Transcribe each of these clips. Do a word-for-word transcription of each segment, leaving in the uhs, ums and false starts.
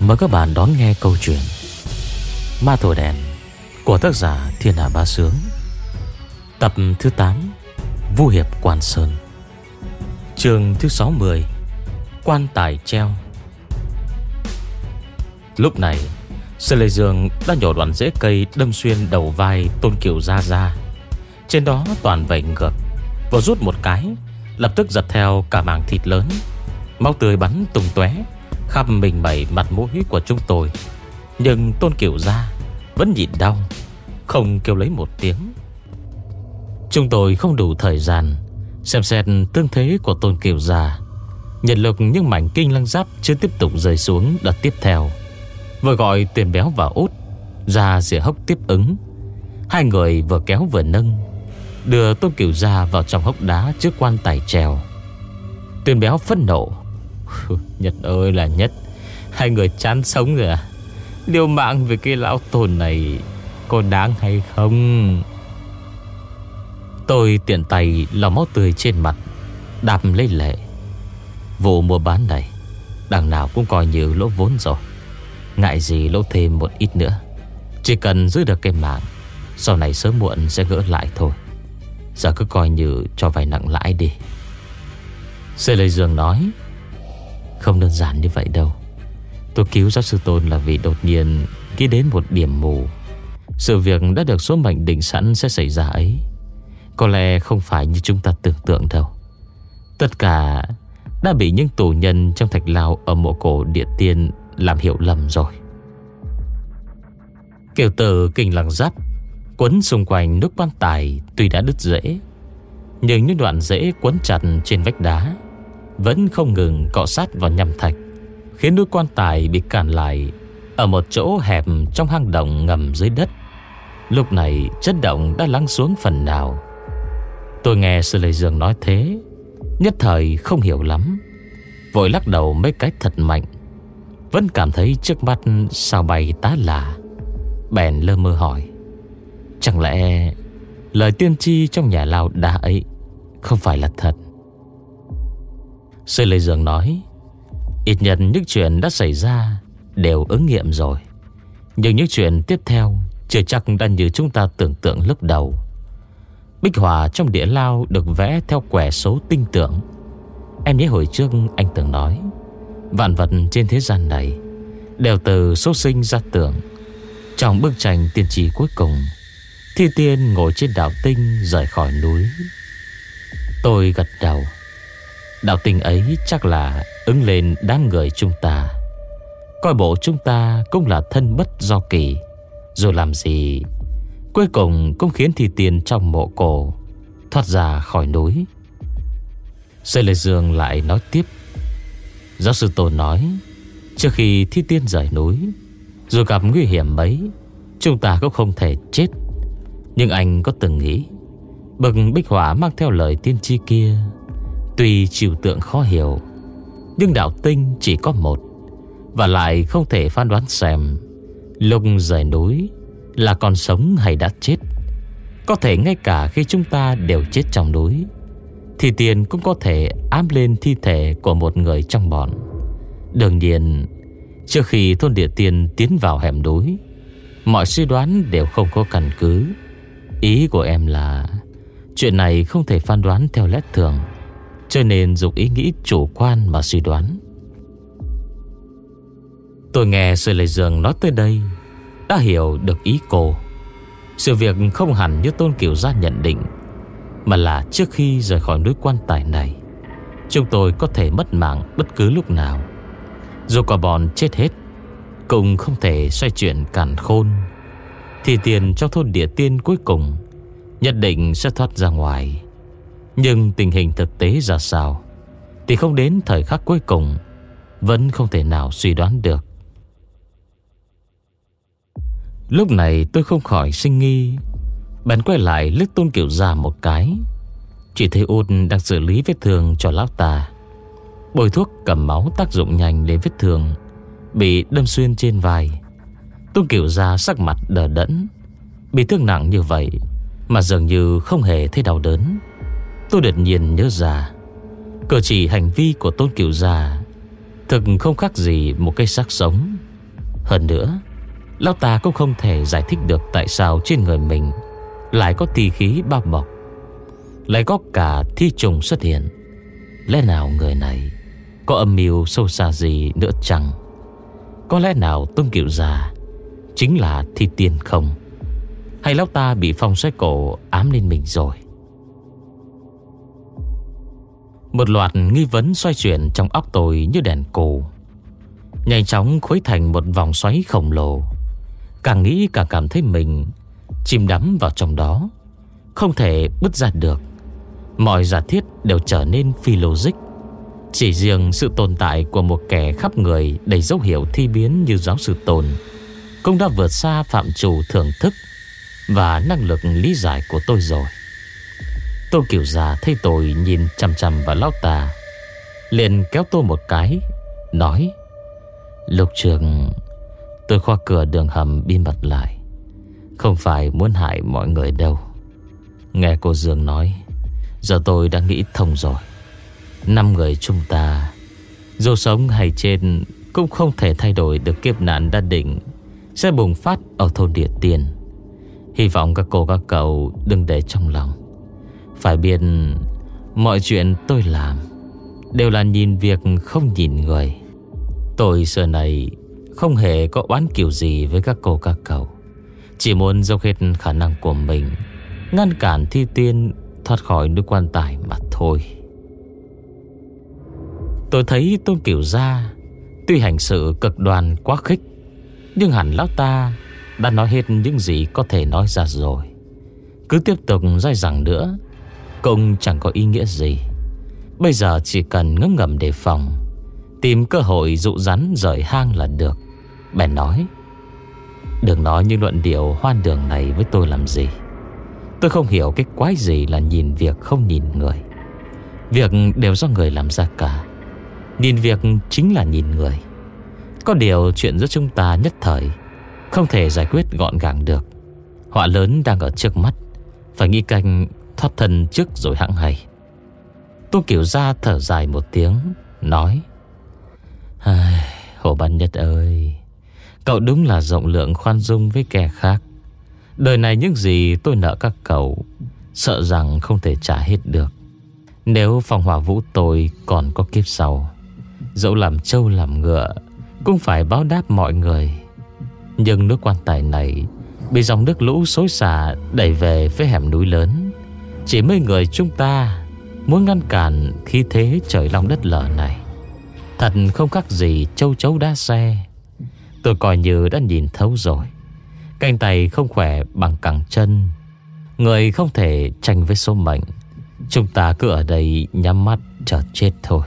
Mời các bạn đón nghe câu chuyện Ma Thổi Đèn của tác giả Thiên Hạ Bá Sướng, tập thứ tám, Vu Hiệp Quan Sơn, chương thứ sáu mươi, Quan Tài Treo. Lúc này Sư Lê Dương đã nhổ đoạn rễ cây đâm xuyên đầu vai Tôn Kiều Gia ra. Trên đó toàn vảy ngược, vừa rút một cái, lập tức giật theo cả mảng thịt lớn. Máu tươi bắn tung tóe khắp mình mẩy mặt mũi của chúng tôi. Nhưng Tôn Kiều Gia vẫn nhịn đau, không kêu lấy một tiếng. Chúng tôi không đủ thời gian xem xét tương thế của Tôn Kiều Gia. Nhận lực những mảnh kinh lăng giáp chưa tiếp tục rơi xuống đợt tiếp theo, vừa gọi Tuyền Béo và Út ra rìa hốc tiếp ứng. Hai người vừa kéo vừa nâng, đưa Tôn Kiều Gia vào trong hốc đá trước quan tài treo. Tuyền Béo phẫn nộ: Nhất ơi là Nhất, hai người chán sống rồi à? Liều mạng về cái lão tồn này có đáng hay không? Tôi tiện tay lau máu tươi trên mặt, đạp lấy lệ. Vụ mua bán này đằng nào cũng coi như lỗ vốn rồi, ngại gì lỗ thêm một ít nữa. Chỉ cần giữ được cái mạng, sau này sớm muộn sẽ gỡ lại thôi. Giờ cứ coi như cho vay nặng lãi đi. Sư Lê Dương nói: Không đơn giản như vậy đâu. Tôi cứu giáo sư Tôn là vì đột nhiên nghĩ đến một điểm mù. Sự việc đã được số mệnh định sẵn sẽ xảy ra ấy có lẽ không phải như chúng ta tưởng tượng đâu. Tất cả đã bị những tù nhân trong thạch lao ở mộ cổ địa tiên làm hiểu lầm rồi. Kiều tử kinh lăng giáp quấn xung quanh nước quan tài tuy đã đứt rễ, nhưng những đoạn rễ quấn chặt trên vách đá vẫn không ngừng cọ sát vào nham thạch, khiến núi quan tài bị cản lại ở một chỗ hẹp trong hang động ngầm dưới đất. Lúc này chất động đã lắng xuống phần nào. Tôi nghe Sư Lê Dương nói thế, nhất thời không hiểu lắm, vội lắc đầu mấy cái thật mạnh. Vẫn cảm thấy trước mắt sao bay tá lả, bèn lơ mơ hỏi: Chẳng lẽ lời tiên tri trong nhà lao đá ấy không phải là thật? Sư Lê Dương nói: Ít nhất những chuyện đã xảy ra đều ứng nghiệm rồi, nhưng những chuyện tiếp theo chưa chắc đã như chúng ta tưởng tượng lúc đầu. Bích họa trong địa lao được vẽ theo quẻ số tinh tưởng. Em nhớ hồi trước anh từng nói, vạn vật trên thế gian này đều từ số sinh ra tưởng. Trong bức tranh tiên tri cuối cùng, Thi Tiên ngồi trên đạo tinh rời khỏi núi. Tôi gật đầu. Đạo tinh ấy chắc là ứng lên đám người chúng ta, coi bộ chúng ta cũng là thân bất do kỳ, rồi làm gì cuối cùng cũng khiến Thi Tiên trong mộ cổ thoát ra khỏi núi. Sư Lê Dương lại nói tiếp: Giáo sư Tôn nói, trước khi Thi Tiên rời núi, dù gặp nguy hiểm mấy, chúng ta cũng không thể chết. Nhưng anh có từng nghĩ, bậc bích họa mang theo lời tiên tri kia, tuy trừu tượng khó hiểu, nhưng đạo tinh chỉ có một, và lại không thể phán đoán xem lúc rời núi là còn sống hay đã chết. Có thể ngay cả khi chúng ta đều chết trong núi, thì tiền cũng có thể ám lên thi thể của một người trong bọn. Đương nhiên, trước khi thôn địa tiên tiến vào hẻm núi, mọi suy đoán đều không có căn cứ. Ý của em là chuyện này không thể phán đoán theo lẽ thường, cho nên dùng ý nghĩ chủ quan mà suy đoán. Tôi nghe Sư Lê Dương nói tới đây đã hiểu được ý cô. Sự việc không hẳn như Tôn Kiều Gia nhận định, mà là trước khi rời khỏi núi quan tài này, chúng tôi có thể mất mạng bất cứ lúc nào. Dù cả bọn chết hết, cũng không thể xoay chuyển càn khôn. Thì tiền trong thôn địa tiên cuối cùng nhất định sẽ thoát ra ngoài. Nhưng tình hình thực tế ra sao thì không đến thời khắc cuối cùng vẫn không thể nào suy đoán được. Lúc này tôi không khỏi sinh nghi, bèn quay lại liếc Tôn Kiều Gia một cái. Chỉ thấy Út đang xử lý vết thương cho lão ta, bôi thuốc cầm máu tác dụng nhanh lên vết thương bị đâm xuyên trên vai. Tôn Kiều Gia sắc mặt đờ đẫn, bị thương nặng như vậy mà dường như không hề thấy đau đớn. Tôi đột nhiên nhớ ra, cử chỉ hành vi của Tôn Kiều Gia thực không khác gì một cây xác sống. Hơn nữa, lão ta cũng không thể giải thích được tại sao trên người mình lại có tỳ khí bao bọc, lại có cả thi trùng xuất hiện. Lẽ nào người này có âm mưu sâu xa gì nữa chăng? Có lẽ nào Tôn Cửu Già chính là thi tiên không? Hay lão ta bị phong xoáy cổ ám lên mình rồi? Một loạt nghi vấn xoay chuyển trong óc tôi như đèn cù, nhanh chóng khuấy thành một vòng xoáy khổng lồ. Càng nghĩ càng cảm thấy mình chìm đắm vào trong đó, không thể bứt ra được. Mọi giả thiết đều trở nên phi logic. Chỉ riêng sự tồn tại của một kẻ khắp người đầy dấu hiệu thi biến như giáo sư Tôn cũng đã vượt xa phạm trù thưởng thức và năng lực lý giải của tôi rồi. Tô Cửu Già thấy tôi nhìn chằm chằm vào lão ta, liền kéo tôi một cái, nói: Lúc trước tôi khóa cửa đường hầm bí mật lại, không phải muốn hại mọi người đâu. Nghe cô Dương nói, giờ tôi đã nghĩ thông rồi. Năm người chúng ta, dù sống hay chết, cũng không thể thay đổi được kiếp nạn đã định sẽ bùng phát ở thôn Địa Tiên. Hy vọng các cô các cậu đừng để trong lòng. Phải biết mọi chuyện tôi làm đều là nhìn việc không nhìn người. Tôi xưa này không hề có oán kiều gì với các cô các cậu, chỉ muốn dốc hết khả năng của mình ngăn cản thi tiên thoát khỏi núi quan tài mà thôi. Tôi thấy Tôn Cửu Gia tuy hành sự cực đoan quá khích, nhưng hẳn lão ta đã nói hết những gì có thể nói ra rồi. Cứ tiếp tục dai dẳng nữa cũng chẳng có ý nghĩa gì. Bây giờ chỉ cần ngấm ngầm đề phòng, tìm cơ hội dụ rắn rời hang là được. Bèn nói: Đừng nói những luận điệu hoan đường này với tôi làm gì. Tôi không hiểu cái quái gì là nhìn việc không nhìn người. Việc đều do người làm ra cả. Nhìn việc chính là nhìn người. Có điều chuyện giữa chúng ta nhất thời không thể giải quyết gọn gàng được. Họa lớn đang ở trước mắt, phải nghĩ cách thoát thân trước rồi hẵng hay. Tô Cửu Gia thở dài một tiếng, nói: Hồ Ban Nhất ơi, cậu đúng là rộng lượng khoan dung với kẻ khác. Đời này những gì tôi nợ các cậu, sợ rằng không thể trả hết được. Nếu Phong Hỏa Vũ tôi còn có kiếp sau, dẫu làm trâu làm ngựa cũng phải báo đáp mọi người. Nhưng nước quan tài này bị dòng nước lũ xối xả đẩy về phía hẻm núi lớn. Chỉ mấy người chúng ta muốn ngăn cản khí thế trời long đất lở này, thật không khác gì châu chấu đá xe. Tôi coi như đã nhìn thấu rồi. Cánh tay không khỏe bằng cẳng chân, người không thể tranh với số mệnh. Chúng ta cứ ở đây nhắm mắt chờ chết thôi.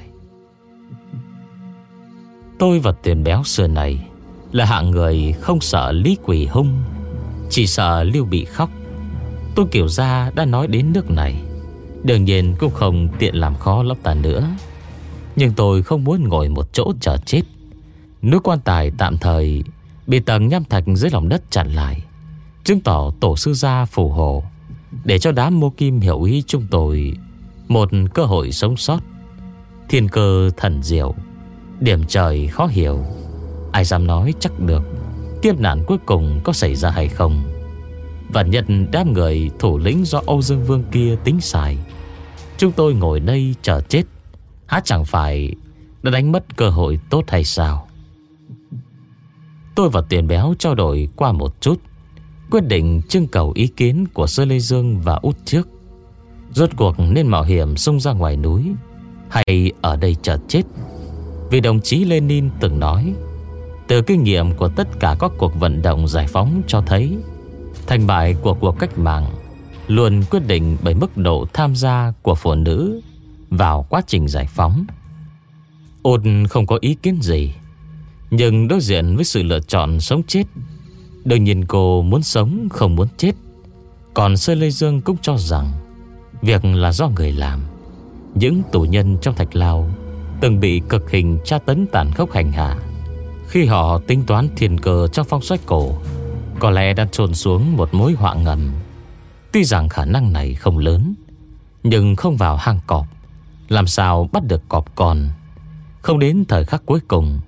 Tôi và Tiền Béo xưa này là hạng người không sợ Lý Quỷ hung, chỉ sợ Lưu Bị khóc. Tôn Cửu Gia đã nói đến nước này, đương nhiên cũng không tiện làm khó lắm ta nữa. Nhưng tôi không muốn ngồi một chỗ chờ chết. Núi quan tài tạm thời bị tầng nham thạch dưới lòng đất chặn lại, chứng tỏ tổ sư gia phù hộ, để cho đám mô kim hiểu ý chúng tôi một cơ hội sống sót. Thiên cơ thần diệu, điểm trời khó hiểu, ai dám nói chắc được kiếp nạn cuối cùng có xảy ra hay không. Và nhận đám người thủ lĩnh do Âu Dương Vương kia tính xài, chúng tôi ngồi đây chờ chết, há chẳng phải đã đánh mất cơ hội tốt hay sao? Tôi và Tiền Béo trao đổi qua một chút, quyết định trưng cầu ý kiến của Sơ Lê Dương và Út trước. Rốt cuộc nên mạo hiểm xông ra ngoài núi hay ở đây chờ chết? Vì đồng chí Lenin từng nói, từ kinh nghiệm của tất cả các cuộc vận động giải phóng cho thấy, thành bại của cuộc cách mạng luôn quyết định bởi mức độ tham gia của phụ nữ vào quá trình giải phóng. Út không có ý kiến gì, nhưng đối diện với sự lựa chọn sống chết, đương nhiên cô muốn sống không muốn chết. Còn Sơ Lê Dương cũng cho rằng việc là do người làm. Những tù nhân trong Thạch Lao từng bị cực hình tra tấn tàn khốc hành hạ, khi họ tính toán thiên cơ trong phong xoáy cổ, có lẽ đã trôn xuống một mối họa ngầm. Tuy rằng khả năng này không lớn, nhưng không vào hang cọp làm sao bắt được cọp con. Không đến thời khắc cuối cùng,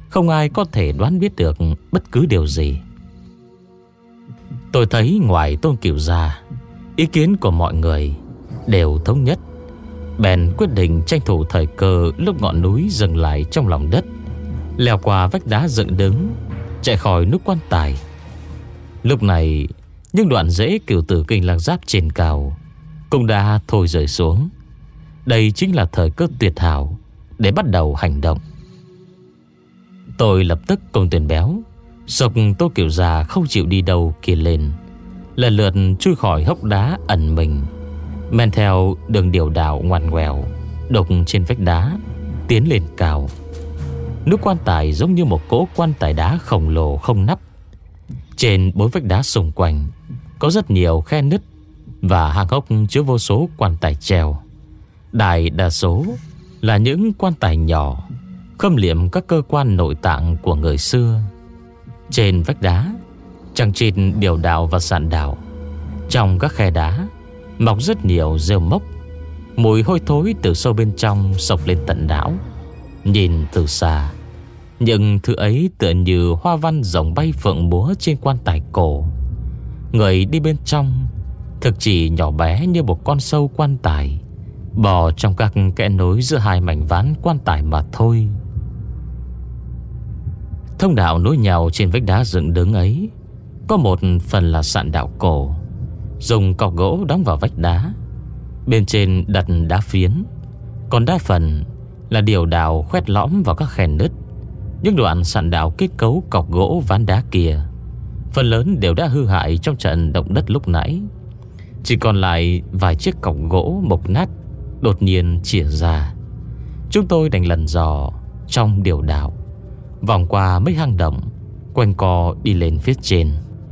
không ai có thể đoán biết được bất cứ điều gì. Tôi thấy ngoài Tôn Cửu ra, ý kiến của mọi người đều thống nhất, bèn quyết định tranh thủ thời cơ lúc ngọn núi dừng lại trong lòng đất, leo qua vách đá dựng đứng, chạy khỏi nút quan tài. Lúc này, những đoạn rễ Cửu Tử Kinh Lăng Giáp trên cao cũng đã thôi rơi xuống. Đây chính là thời cơ tuyệt hảo để bắt đầu hành động. Tôi lập tức cùng Tuyền Béo sộc Tô Cửu già không chịu đi đâu kia lên, lần lượt chui khỏi hốc đá ẩn mình, men theo đường điểu đảo ngoằn ngoèo đục trên vách đá tiến lên cao. Nút quan tài giống như một cỗ quan tài đá khổng lồ không nắp. Trên bốn vách đá xung quanh có rất nhiều khe nứt và hang hốc chứa vô số quan tài treo. Đại đa số là những quan tài nhỏ khâm liệm các cơ quan nội tạng của người xưa. Trên vách đá chằng chịt điểu đạo và sạn đạo. Trong các khe đá mọc rất nhiều rêu mốc, mùi hôi thối từ sâu bên trong sộc lên tận não. Nhìn từ xa, những thứ ấy tựa như hoa văn rồng bay phượng múa trên quan tài cổ. Người đi bên trong thực chỉ nhỏ bé như một con sâu quan tài bò trong các kẽ nối giữa hai mảnh ván quan tài mà thôi. Thông đạo nối nhau trên vách đá dựng đứng ấy có một phần là sạn đạo cổ, dùng cọc gỗ đóng vào vách đá, bên trên đặt đá phiến, còn đa phần là điều đào khoét lõm vào các khe nứt. Những đoạn sạn đạo kết cấu cọc gỗ ván đá kia phần lớn đều đã hư hại trong trận động đất lúc nãy. Chỉ còn lại vài chiếc cọc gỗ mục nát đột nhiên chĩa ra. Chúng tôi đành lần dò trong điều đạo, vòng qua mấy hang động, quanh co đi lên phía trên.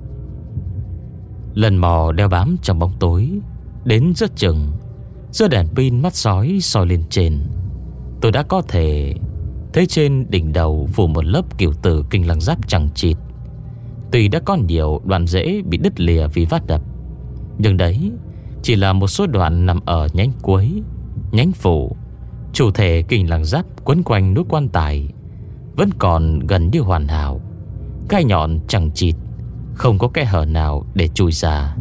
Lần mò đeo bám trong bóng tối đến rất chừng, giữa đèn pin mắt sói soi lên trên, tôi đã có thể thấy trên đỉnh đầu phủ một lớp Cửu Tử Kinh Lăng Giáp chằng chịt. Tuy đã có nhiều đoạn rễ bị đứt lìa vì vát đập, nhưng đấy chỉ là một số đoạn nằm ở nhánh cuối, nhánh phủ. Chủ thể Kinh Lăng Giáp quấn quanh nút quan tài vẫn còn gần như hoàn hảo, gai nhọn chằng chịt, không có kẽ hở nào để chui ra.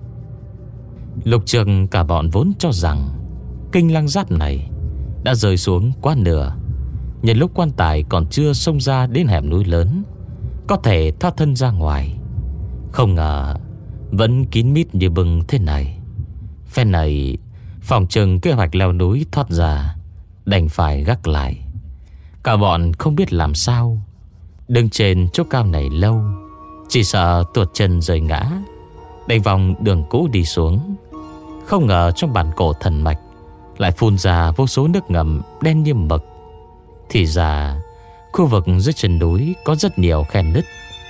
Lục Trường cả bọn vốn cho rằng Kinh Lăng Giáp này đã rơi xuống quá nửa, nhân lúc quan tài còn chưa xông ra đến hẻm núi lớn, có thể thoát thân ra ngoài. Không ngờ vẫn kín mít như bưng thế này. Phen này phòng chừng kế hoạch leo núi thoát ra đành phải gác lại. Cả bọn không biết làm sao, đứng trên chỗ cao này lâu, chỉ sợ tuột chân rơi ngã, đành vòng đường cũ đi xuống. Không ngờ trong bản cổ thần mạch lại phun ra vô số nước ngầm đen như mực. Thì ra khu vực dưới chân núi có rất nhiều khe nứt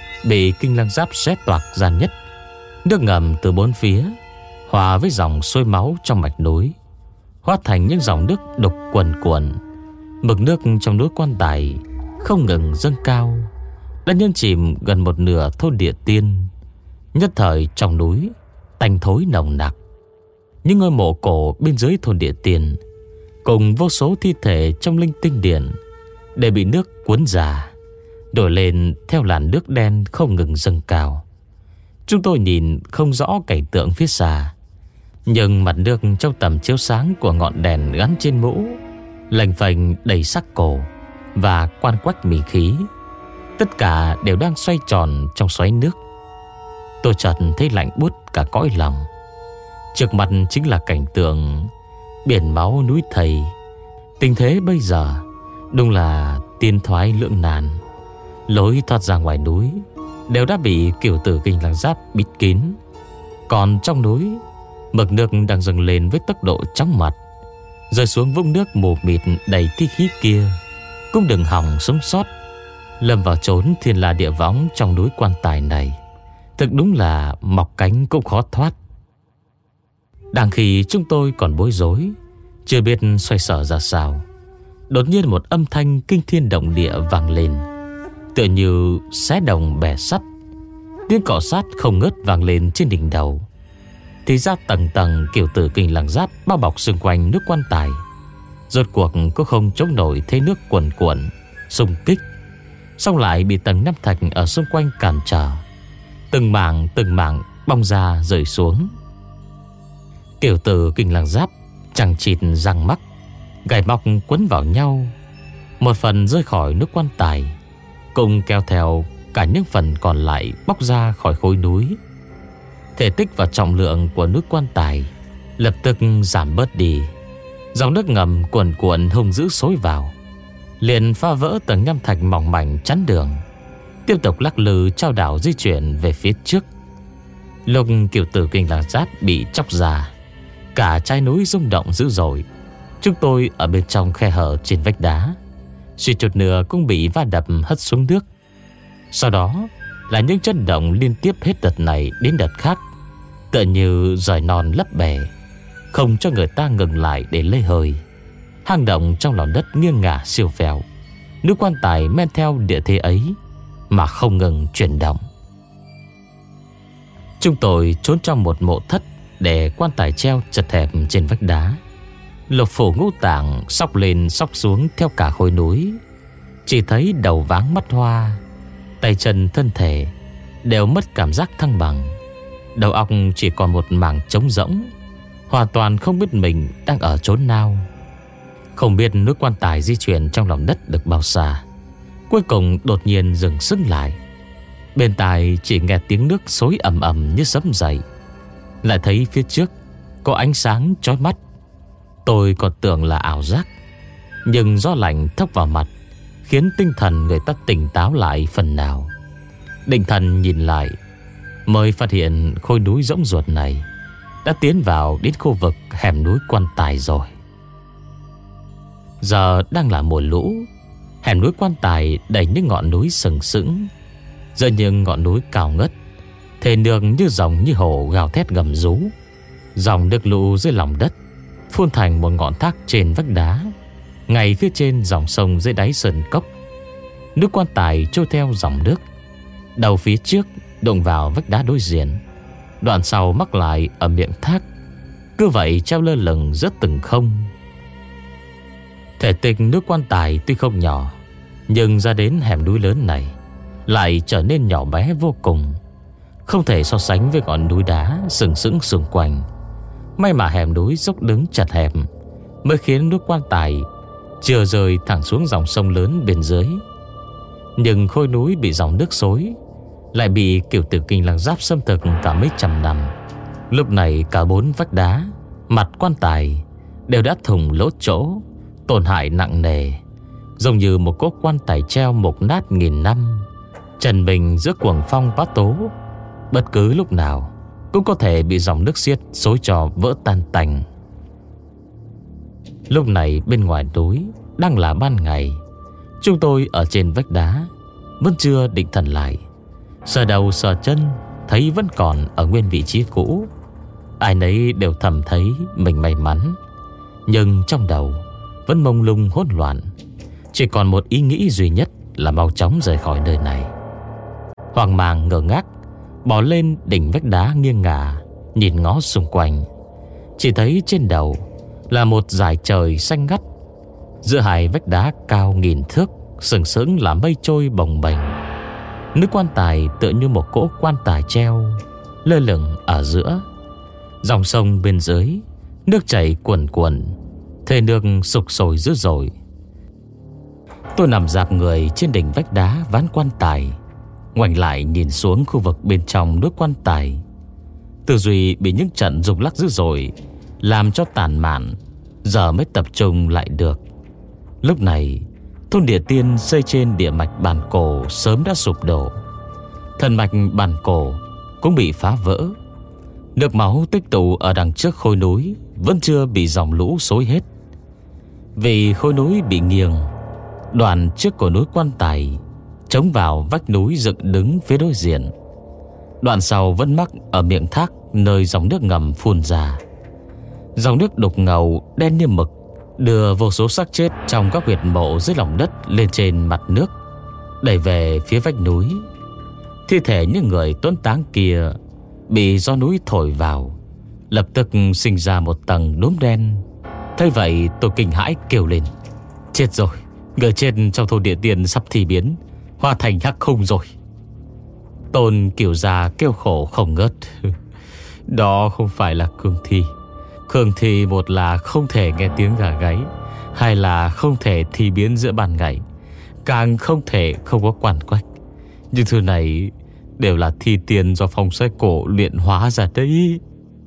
bị Kinh Lăng Giáp xé toạc ra nhất. Nước ngầm từ bốn phía hòa với dòng sôi máu trong mạch núi, hóa thành những dòng nước đục quần cuộn. Mực nước trong núi quan tài không ngừng dâng cao, đã nhấn chìm gần một nửa thôn Địa Tiên. Nhất thời trong núi tanh thối nồng nặc. Những ngôi mộ cổ bên dưới thôn Địa Tiên cùng vô số thi thể trong linh tinh điện đều bị nước cuốn ra, đổi lên theo làn nước đen không ngừng dâng cao. Chúng tôi nhìn không rõ cảnh tượng phía xa, nhưng mặt nước trong tầm chiếu sáng của ngọn đèn gắn trên mũ lềnh phềnh đầy sắc cổ và quan quách mì khí. Tất cả đều đang xoay tròn trong xoáy nước. Tôi chợt thấy lạnh buốt cả cõi lòng. Trước mặt chính là cảnh tượng biển máu núi thây. Tình thế bây giờ đúng là tiên thoái lưỡng nan. Lối thoát ra ngoài núi đều đã bị Cửu Tử Kinh Lăng Giáp bịt kín. Còn trong núi, mực nước đang dâng lên với tốc độ chóng mặt, rơi xuống vũng nước mù mịt đầy thi khí kia cũng đừng hòng sống sót. Lâm vào trốn thiên la địa võng trong núi quan tài này, thực đúng là mọc cánh cũng khó thoát. Đang khi chúng tôi còn bối rối, chưa biết xoay sở ra sao, đột nhiên một âm thanh kinh thiên động địa vang lên, tựa như xé đồng bẻ sắt. Tiếng cọ sát không ngớt vang lên trên đỉnh đầu. Thì ra tầng tầng Cửu Tử Kinh Lăng Giáp bao bọc xung quanh nước quan tài, rốt cuộc cũng không chống nổi thế nước cuồn cuộn xung kích. xong lại bị tầng nham thạch ở xung quanh cản trở. Từng mảng từng mảng bong ra rơi xuống. Tiểu tử Kinh Lăng Giáp chẳng chịt răng mắc, gai móc quấn vào nhau. Một phần rơi khỏi nước quan tài, cùng kéo theo cả những phần còn lại bóc ra khỏi khối núi. Thể tích và trọng lượng của nước quan tài lập tức giảm bớt đi. Dòng nước ngầm cuồn cuộn hung dữ xối vào, liền phá vỡ tầng nham thạch mỏng mảnh chắn đường, tiếp tục lắc lư trao đảo di chuyển về phía trước. Lúc Kiều tử Kinh Lăng Giáp bị chóc ra, cả trái núi rung động dữ dội. Chúng tôi ở bên trong khe hở trên vách đá, suy chút nữa cũng bị va đập hất xuống nước. Sau đó là những chấn động liên tiếp hết đợt này đến đợt khác, tựa như rời non lấp bè, không cho người ta ngừng lại để lấy hơi. Hang động trong lòng đất nghiêng ngả siêu vẹo, nước quan tài men theo địa thế ấy mà không ngừng chuyển động. Chúng tôi trốn trong một mộ thất để quan tài treo chật hẹp trên vách đá. Lục phủ ngũ tạng xóc lên xóc xuống theo cả khối núi, chỉ thấy đầu váng mắt hoa, tay chân thân thể đều mất cảm giác thăng bằng. Đầu óc chỉ còn một mảng trống rỗng, hoàn toàn không biết mình đang ở chốn nào. Không biết nước quan tài di chuyển trong lòng đất được bao xa, cuối cùng đột nhiên dừng sững lại. Bên tai chỉ nghe tiếng nước xối ầm ầm như sấm dậy. Lại thấy phía trước có ánh sáng chói mắt. Tôi còn tưởng là ảo giác, nhưng gió lạnh thốc vào mặt khiến tinh thần người ta tỉnh táo lại phần nào. Định thần nhìn lại, mới phát hiện khối núi rỗng ruột này đã tiến vào đến khu vực hẻm núi quan tài rồi. Giờ đang là mùa lũ, hẻm núi quan tài đầy những ngọn núi sừng sững. Giữa những ngọn núi cao ngất, thề nương như dòng như hồ gào thét gầm rú. Dòng nước lũ dưới lòng đất phun thành một ngọn thác trên vách đá, ngay phía trên dòng sông dưới đáy sơn cốc. Nước quan tài trôi theo dòng nước, đầu phía trước đụng vào vách đá đối diện, đoạn sau mắc lại ở miệng thác, cứ vậy treo lơ lửng rất từng không. Thể tích nước quan tài tuy không nhỏ, nhưng ra đến hẻm núi lớn này lại trở nên nhỏ bé vô cùng, không thể so sánh với ngọn núi đá sừng sững xung quanh. May mà hẻm núi dốc đứng chật hẹp mới khiến nước quan tài chưa rơi thẳng xuống dòng sông lớn bên dưới. Nhưng khối núi bị dòng nước xối, lại bị Kiều tử Kinh Lăng Giáp xâm thực cả mấy trăm năm. Lúc này cả bốn vách đá, mặt quan tài đều đã thủng lỗ chỗ, tổn hại nặng nề, giống như một cỗ quan tài treo mục nát nghìn năm, trần bình giữa cuồng phong bão tố. Bất cứ lúc nào cũng có thể bị dòng nước xiết xối cho vỡ tan tành. Lúc này bên ngoài núi đang là ban ngày. Chúng tôi ở trên vách đá vẫn chưa định thần lại, sờ đầu sờ chân thấy vẫn còn ở nguyên vị trí cũ. Ai nấy đều thầm thấy mình may mắn, nhưng trong đầu vẫn mông lung hỗn loạn. Chỉ còn một ý nghĩ duy nhất là mau chóng rời khỏi nơi này. Hoang mang ngơ ngác bò lên đỉnh vách đá nghiêng ngả, nhìn ngó xung quanh. Chỉ thấy trên đầu là một dải trời xanh ngắt, giữa hai vách đá cao nghìn thước sừng sững là mây trôi bồng bềnh. Nước quan tài tựa như một cỗ quan tài treo lơ lửng ở giữa. Dòng sông bên dưới nước chảy cuồn cuộn, thề nước sục sôi dữ dội. Tôi nằm dạp người trên đỉnh vách đá ván quan tài, ngoảnh lại nhìn xuống khu vực bên trong nước quan tài. Tư duy bị những trận rung lắc dữ dội làm cho tàn mạn, giờ mới tập trung lại được. Lúc này thôn địa tiên xây trên địa mạch bản cổ sớm đã sụp đổ, thần mạch bản cổ cũng bị phá vỡ. Nước máu tích tụ ở đằng trước khối núi vẫn chưa bị dòng lũ xối hết. Vì khối núi bị nghiêng, đoạn trước của núi quan tài chống vào vách núi dựng đứng phía đối diện, đoạn sau vẫn mắc ở miệng thác nơi dòng nước ngầm phun ra. Dòng nước đục ngầu đen như mực đưa vô số xác chết trong các huyệt mộ dưới lòng đất lên trên mặt nước, đẩy về phía vách núi. Thi thể những người tuấn táng kia bị gió núi thổi vào, lập tức sinh ra một tầng đốm đen. Thấy vậy tôi kinh hãi kêu lên: chết rồi, người chết trong thôn địa tiên sắp thi biến, Hóa thành hắc khung rồi. Tôn Cửu Gia kêu khổ không ngớt. Đó không phải là cương thi. Cương thi một là không thể nghe tiếng gà gáy, hai là không thể thi biến giữa ban ngày, càng không thể không có quan quách. Những thứ này đều là thi tiên do phong xoáy cổ luyện hóa ra đấy.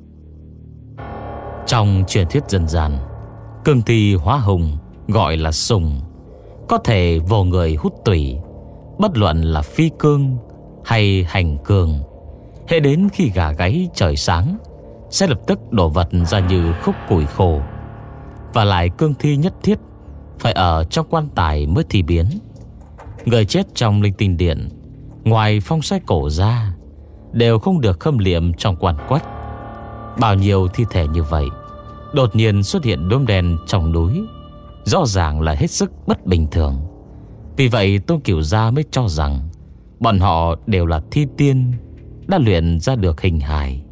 Trong truyền thuyết dân gian, cương thi hóa hùng gọi là sùng, có thể vồ người hút tủy. Bất luận là phi cương hay hành cương, hễ đến khi gà gáy trời sáng sẽ lập tức đổ vật ra như khúc củi khô. Và lại cương thi nhất thiết phải ở trong quan tài mới thi biến. Người chết trong linh tinh điện, ngoài phong xoáy cổ ra, đều không được khâm liệm trong quan quách. Bao nhiêu thi thể như vậy đột nhiên xuất hiện đốm đen trong núi, rõ ràng là hết sức bất bình thường. Vì vậy Tôn Cửu Gia mới cho rằng bọn họ đều là thi tiên đã luyện ra được hình hài.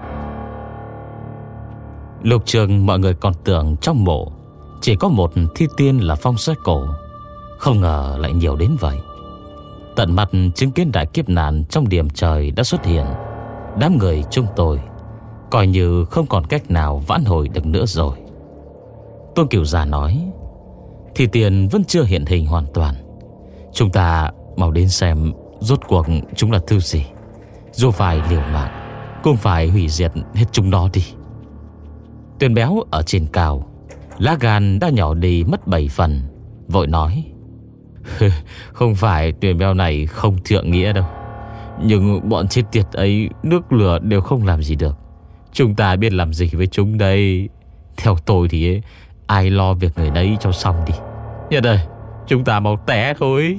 Lục trường mọi người còn tưởng trong mộ chỉ có một thi tiên là phong xoáy cổ, không ngờ lại nhiều đến vậy. Tận mặt chứng kiến đại kiếp nạn trong điểm trời đã xuất hiện, đám người chúng tôi coi như không còn cách nào vãn hồi được nữa rồi. Tôn Cửu Gia nói, thi tiên vẫn chưa hiện hình hoàn toàn. Chúng ta mau đến xem rốt cuộc chúng là thứ gì. Dù phải liều mạng cũng phải hủy diệt hết chúng nó đi. Tuyền béo ở trên cao, lá gan đã nhỏ đi mất bảy phần, vội nói, không phải Tuyền béo này không thượng nghĩa đâu, nhưng bọn chết tiệt ấy nước lửa đều không làm gì được. Chúng ta biết làm gì với chúng đây. Theo tôi thì ấy, ai lo việc người đấy cho xong đi. Nhờ đây, chúng ta mau té thôi.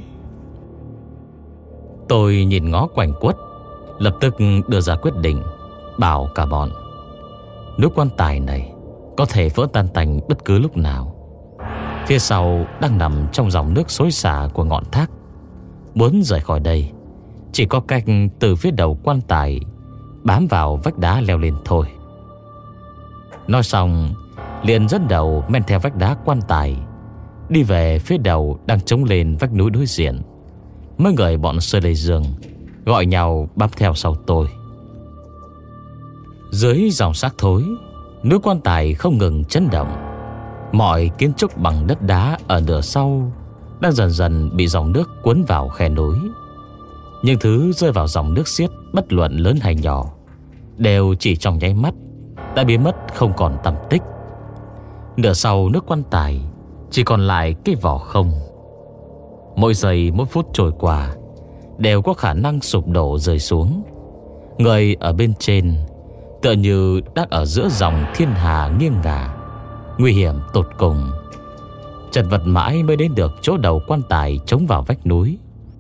Tôi nhìn ngó quanh quất, lập tức đưa ra quyết định, bảo cả bọn, nút quan tài này có thể vỡ tan tành bất cứ lúc nào. Phía sau đang nằm trong dòng nước xối xả của ngọn thác. Muốn rời khỏi đây, chỉ có cách từ phía đầu quan tài bám vào vách đá leo lên thôi. Nói xong, liền dẫn đầu men theo vách đá quan tài đi về phía đầu đang chống lên vách núi đối diện. Mấy người bọn Sơ Lê Dương gọi nhau bám theo sau tôi. Dưới dòng xác thối, núi quan tài không ngừng chấn động. Mọi kiến trúc bằng đất đá ở nửa sau đang dần dần bị dòng nước cuốn vào khe núi. Những thứ rơi vào dòng nước xiết, bất luận lớn hay nhỏ, đều chỉ trong nháy mắt đã biến mất không còn tăm tích. Nửa sau nước quan tài chỉ còn lại cái vỏ không. Mỗi giây mỗi phút trôi qua đều có khả năng sụp đổ rơi xuống. Người ở bên trên tựa như đang ở giữa dòng thiên hà nghiêng ngả, nguy hiểm tột cùng. Chật vật mãi mới đến được chỗ đầu quan tài chống vào vách núi.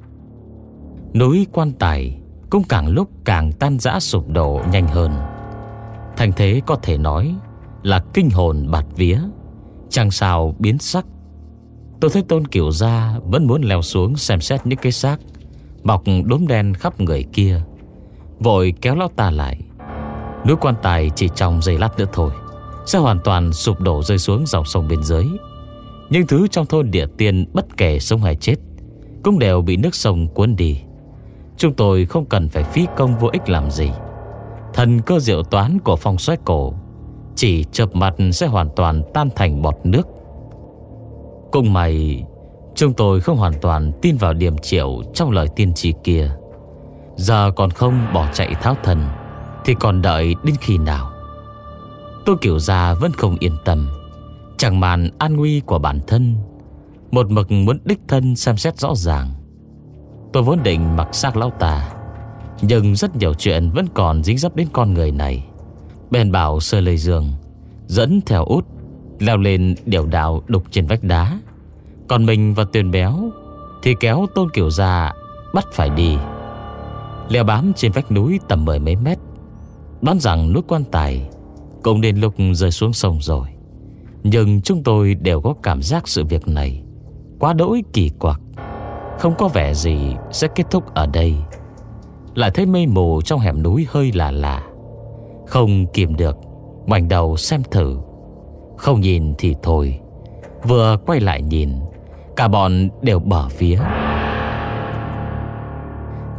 Núi quan tài cũng càng lúc càng tan rã sụp đổ nhanh hơn. Thành thế có thể nói là kinh hồn bạt vía, chẳng sao biến sắc. Tôi thấy Tôn Cửu Gia vẫn muốn leo xuống xem xét những cái xác mọc đốm đen khắp người kia, vội kéo lão ta lại. Núi quan tài chỉ trong giây lát nữa thôi sẽ hoàn toàn sụp đổ rơi xuống dòng sông bên dưới. Những thứ trong thôn Địa Tiên bất kể sống hay chết cũng đều bị nước sông cuốn đi. Chúng tôi không cần phải phí công vô ích làm gì. Thần cơ diệu toán của phong xoáy cổ chỉ chợp mặt sẽ hoàn toàn tan thành bọt nước. Cũng may chúng tôi không hoàn toàn tin vào điểm triệu trong lời tiên tri kia. Giờ còn không bỏ chạy tháo thần thì còn đợi đến khi nào? Tôi Cửu Gia vẫn không yên tâm, chẳng màn an nguy của bản thân, một mực muốn đích thân xem xét rõ ràng. Tôi vốn định mặc xác lão ta, nhưng rất nhiều chuyện vẫn còn dính dấp đến con người này. Bèn bảo Sơ Lê Dương dẫn theo Út leo lên điểu đạo đục trên vách đá, còn mình và Tuyền béo thì kéo Tôn Cửu Gia bắt phải đi. Leo bám trên vách núi tầm mười mấy mét, đoán rằng núi quan tài cũng đến lúc rơi xuống sông rồi. Nhưng chúng tôi đều có cảm giác sự việc này quá đỗi kỳ quặc, không có vẻ gì sẽ kết thúc ở đây. Lại thấy mây mù trong hẻm núi hơi lạ lạ, không kìm được ngoảnh đầu xem thử. Không nhìn thì thôi, vừa quay lại nhìn, cả bọn đều bỏ phía.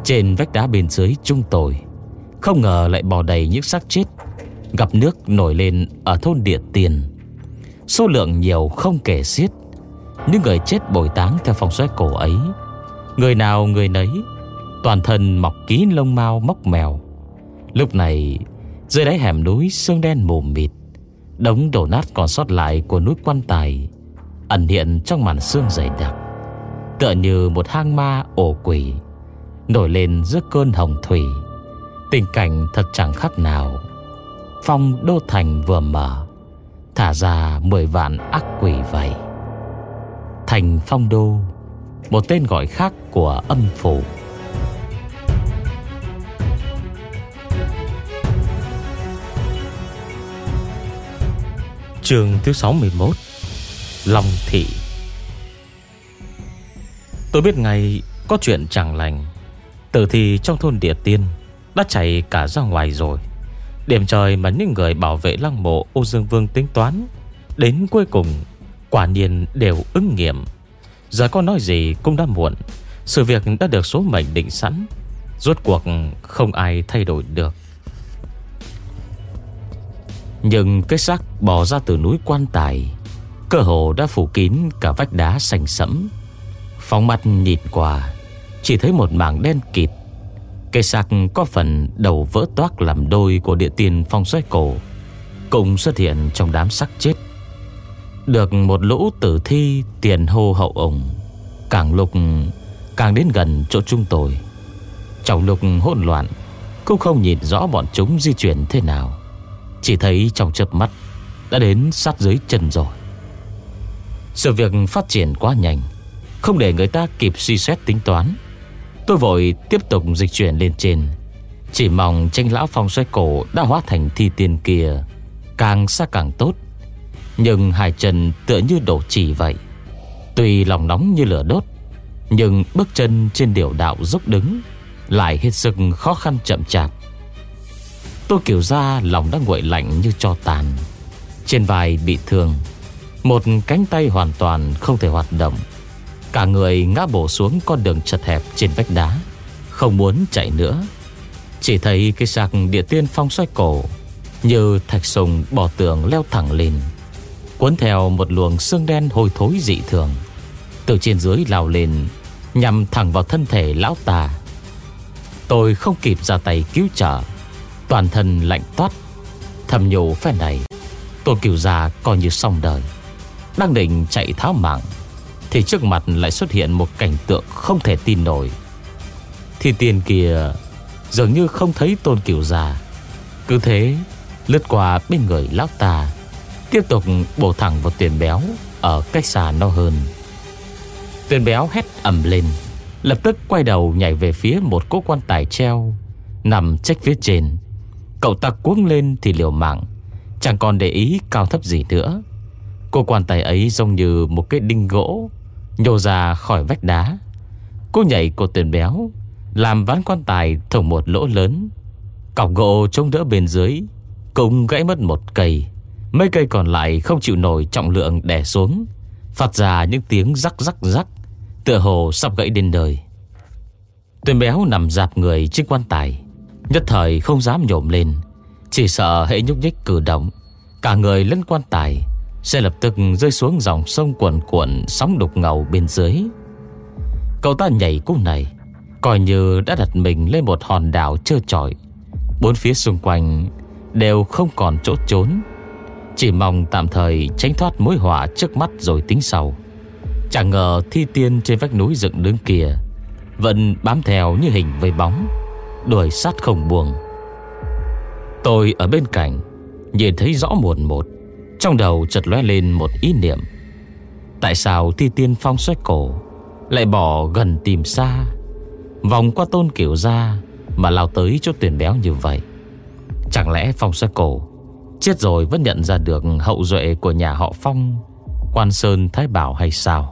Trên vách đá bên dưới chúng tôi không ngờ lại bò đầy những xác chết gặp nước nổi lên ở thôn Địa Tiền. Số lượng nhiều không kể xiết. Những người chết bồi táng theo phong xoáy cổ ấy, người nào người nấy toàn thân mọc kín lông mao mốc mèo. Lúc này dưới đáy hẻm núi sương đen mù mịt, đống đổ nát còn sót lại của núi Quan Tài ẩn hiện trong màn sương dày đặc, tựa như một hang ma ổ quỷ nổi lên giữa cơn hồng thủy. Tình cảnh thật chẳng khác nào phong đô thành vừa mở, thả ra mười vạn ác quỷ vậy. Thành Phong Đô, một tên gọi khác của âm phủ. Chương thứ sáu mươi mốt, Long Thị. Tôi biết ngay có chuyện chẳng lành. Tử thi trong thôn Địa Tiên đã chạy cả ra ngoài rồi. Điểm trời mà những người bảo vệ lăng mộ Ô Dương Vương tính toán đến cuối cùng quả nhiên đều ứng nghiệm. Giờ có nói gì cũng đã muộn. Sự việc đã được số mệnh định sẵn, rốt cuộc không ai thay đổi được. Nhưng cái xác bò ra từ núi Quan Tài cơ hồ đã phủ kín cả vách đá xanh sẫm. Phóng mắt nhìn qua, chỉ thấy một mảng đen kịt. Cái xác có phần đầu vỡ toác làm đôi của Địa Tiên phong xoáy cổ cũng xuất hiện trong đám xác chết. Được một lũ tử thi tiền hô hậu ủng, càng lúc càng đến gần chỗ chúng tôi. Trong lúc hỗn loạn, cũng không nhìn rõ bọn chúng di chuyển thế nào, chỉ thấy trong chớp mắt đã đến sát dưới chân rồi. Sự việc phát triển quá nhanh, không để người ta kịp suy xét tính toán. Tôi vội tiếp tục dịch chuyển lên trên, chỉ mong tranh lão phong xoáy cổ đã hóa thành thi tiên kia càng xa càng tốt. Nhưng hai chân tựa như đổ chỉ vậy. Tuy lòng nóng như lửa đốt, nhưng bước chân trên điểu đạo dốc đứng lại hết sức khó khăn chậm chạp. Tôi kiểu ra lòng đã nguội lạnh như tro tàn. Trên vai bị thương, một cánh tay hoàn toàn không thể hoạt động. Cả người ngã bổ xuống con đường chật hẹp trên vách đá, không muốn chạy nữa. Chỉ thấy cái xác Địa Tiên phong xoáy cổ như thạch sùng bò tường leo thẳng lên, cuốn theo một luồng sương đen hôi thối dị thường, từ trên dưới lao lên nhằm thẳng vào thân thể lão tà. Tôi không kịp ra tay cứu trợ, toàn thân lạnh toát, thầm nhủ phe này Tôn Cửu Gia coi như xong đời. Đang định chạy tháo mạng thì trước mặt lại xuất hiện một cảnh tượng không thể tin nổi. Thi tiên kia dường như không thấy Tôn Cửu Gia, cứ thế lướt qua bên người lão ta, tiếp tục bổ thẳng vào Tuyền Béo ở cách xa nó hơn. Tuyền Béo hét ầm lên, lập tức quay đầu nhảy về phía một cỗ quan tài treo nằm trách phía trên. Cậu ta cuống lên thì liều mạng, chẳng còn để ý cao thấp gì nữa. Cô quan tài ấy giống như một cái đinh gỗ nhô ra khỏi vách đá. Cô nhảy của Tuyền Béo làm ván quan tài thủng một lỗ lớn. Cọc gỗ chống đỡ bên dưới cũng gãy mất một cây. Mấy cây còn lại không chịu nổi trọng lượng đè xuống, phát ra những tiếng rắc rắc rắc, tựa hồ sắp gãy đến đời. Tuyền Béo nằm rạp người trên quan tài, nhất thời không dám nhổm lên, chỉ sợ hễ nhúc nhích cử động, cả người lẫn quan tài sẽ lập tức rơi xuống dòng sông cuồn cuộn sóng đục ngầu bên dưới. Cậu ta nhảy cú này coi như đã đặt mình lên một hòn đảo trơ trọi, bốn phía xung quanh đều không còn chỗ trốn, chỉ mong tạm thời tránh thoát mối họa trước mắt rồi tính sau. Chẳng ngờ thi tiên trên vách núi dựng đứng kia vẫn bám theo như hình với bóng, đuổi sát không buông. Tôi ở bên cạnh nhìn thấy rõ mồn một, trong đầu chợt lóe lên một ý niệm. Tại sao thi tiên phong xoáy cổ lại bỏ gần tìm xa, vòng qua Tôn Cửu Gia mà lao tới chỗ Tuyền Béo như vậy? Chẳng lẽ phong xoáy cổ chết rồi vẫn nhận ra được hậu duệ của nhà họ Phong, Quan Sơn Thái Bảo hay sao?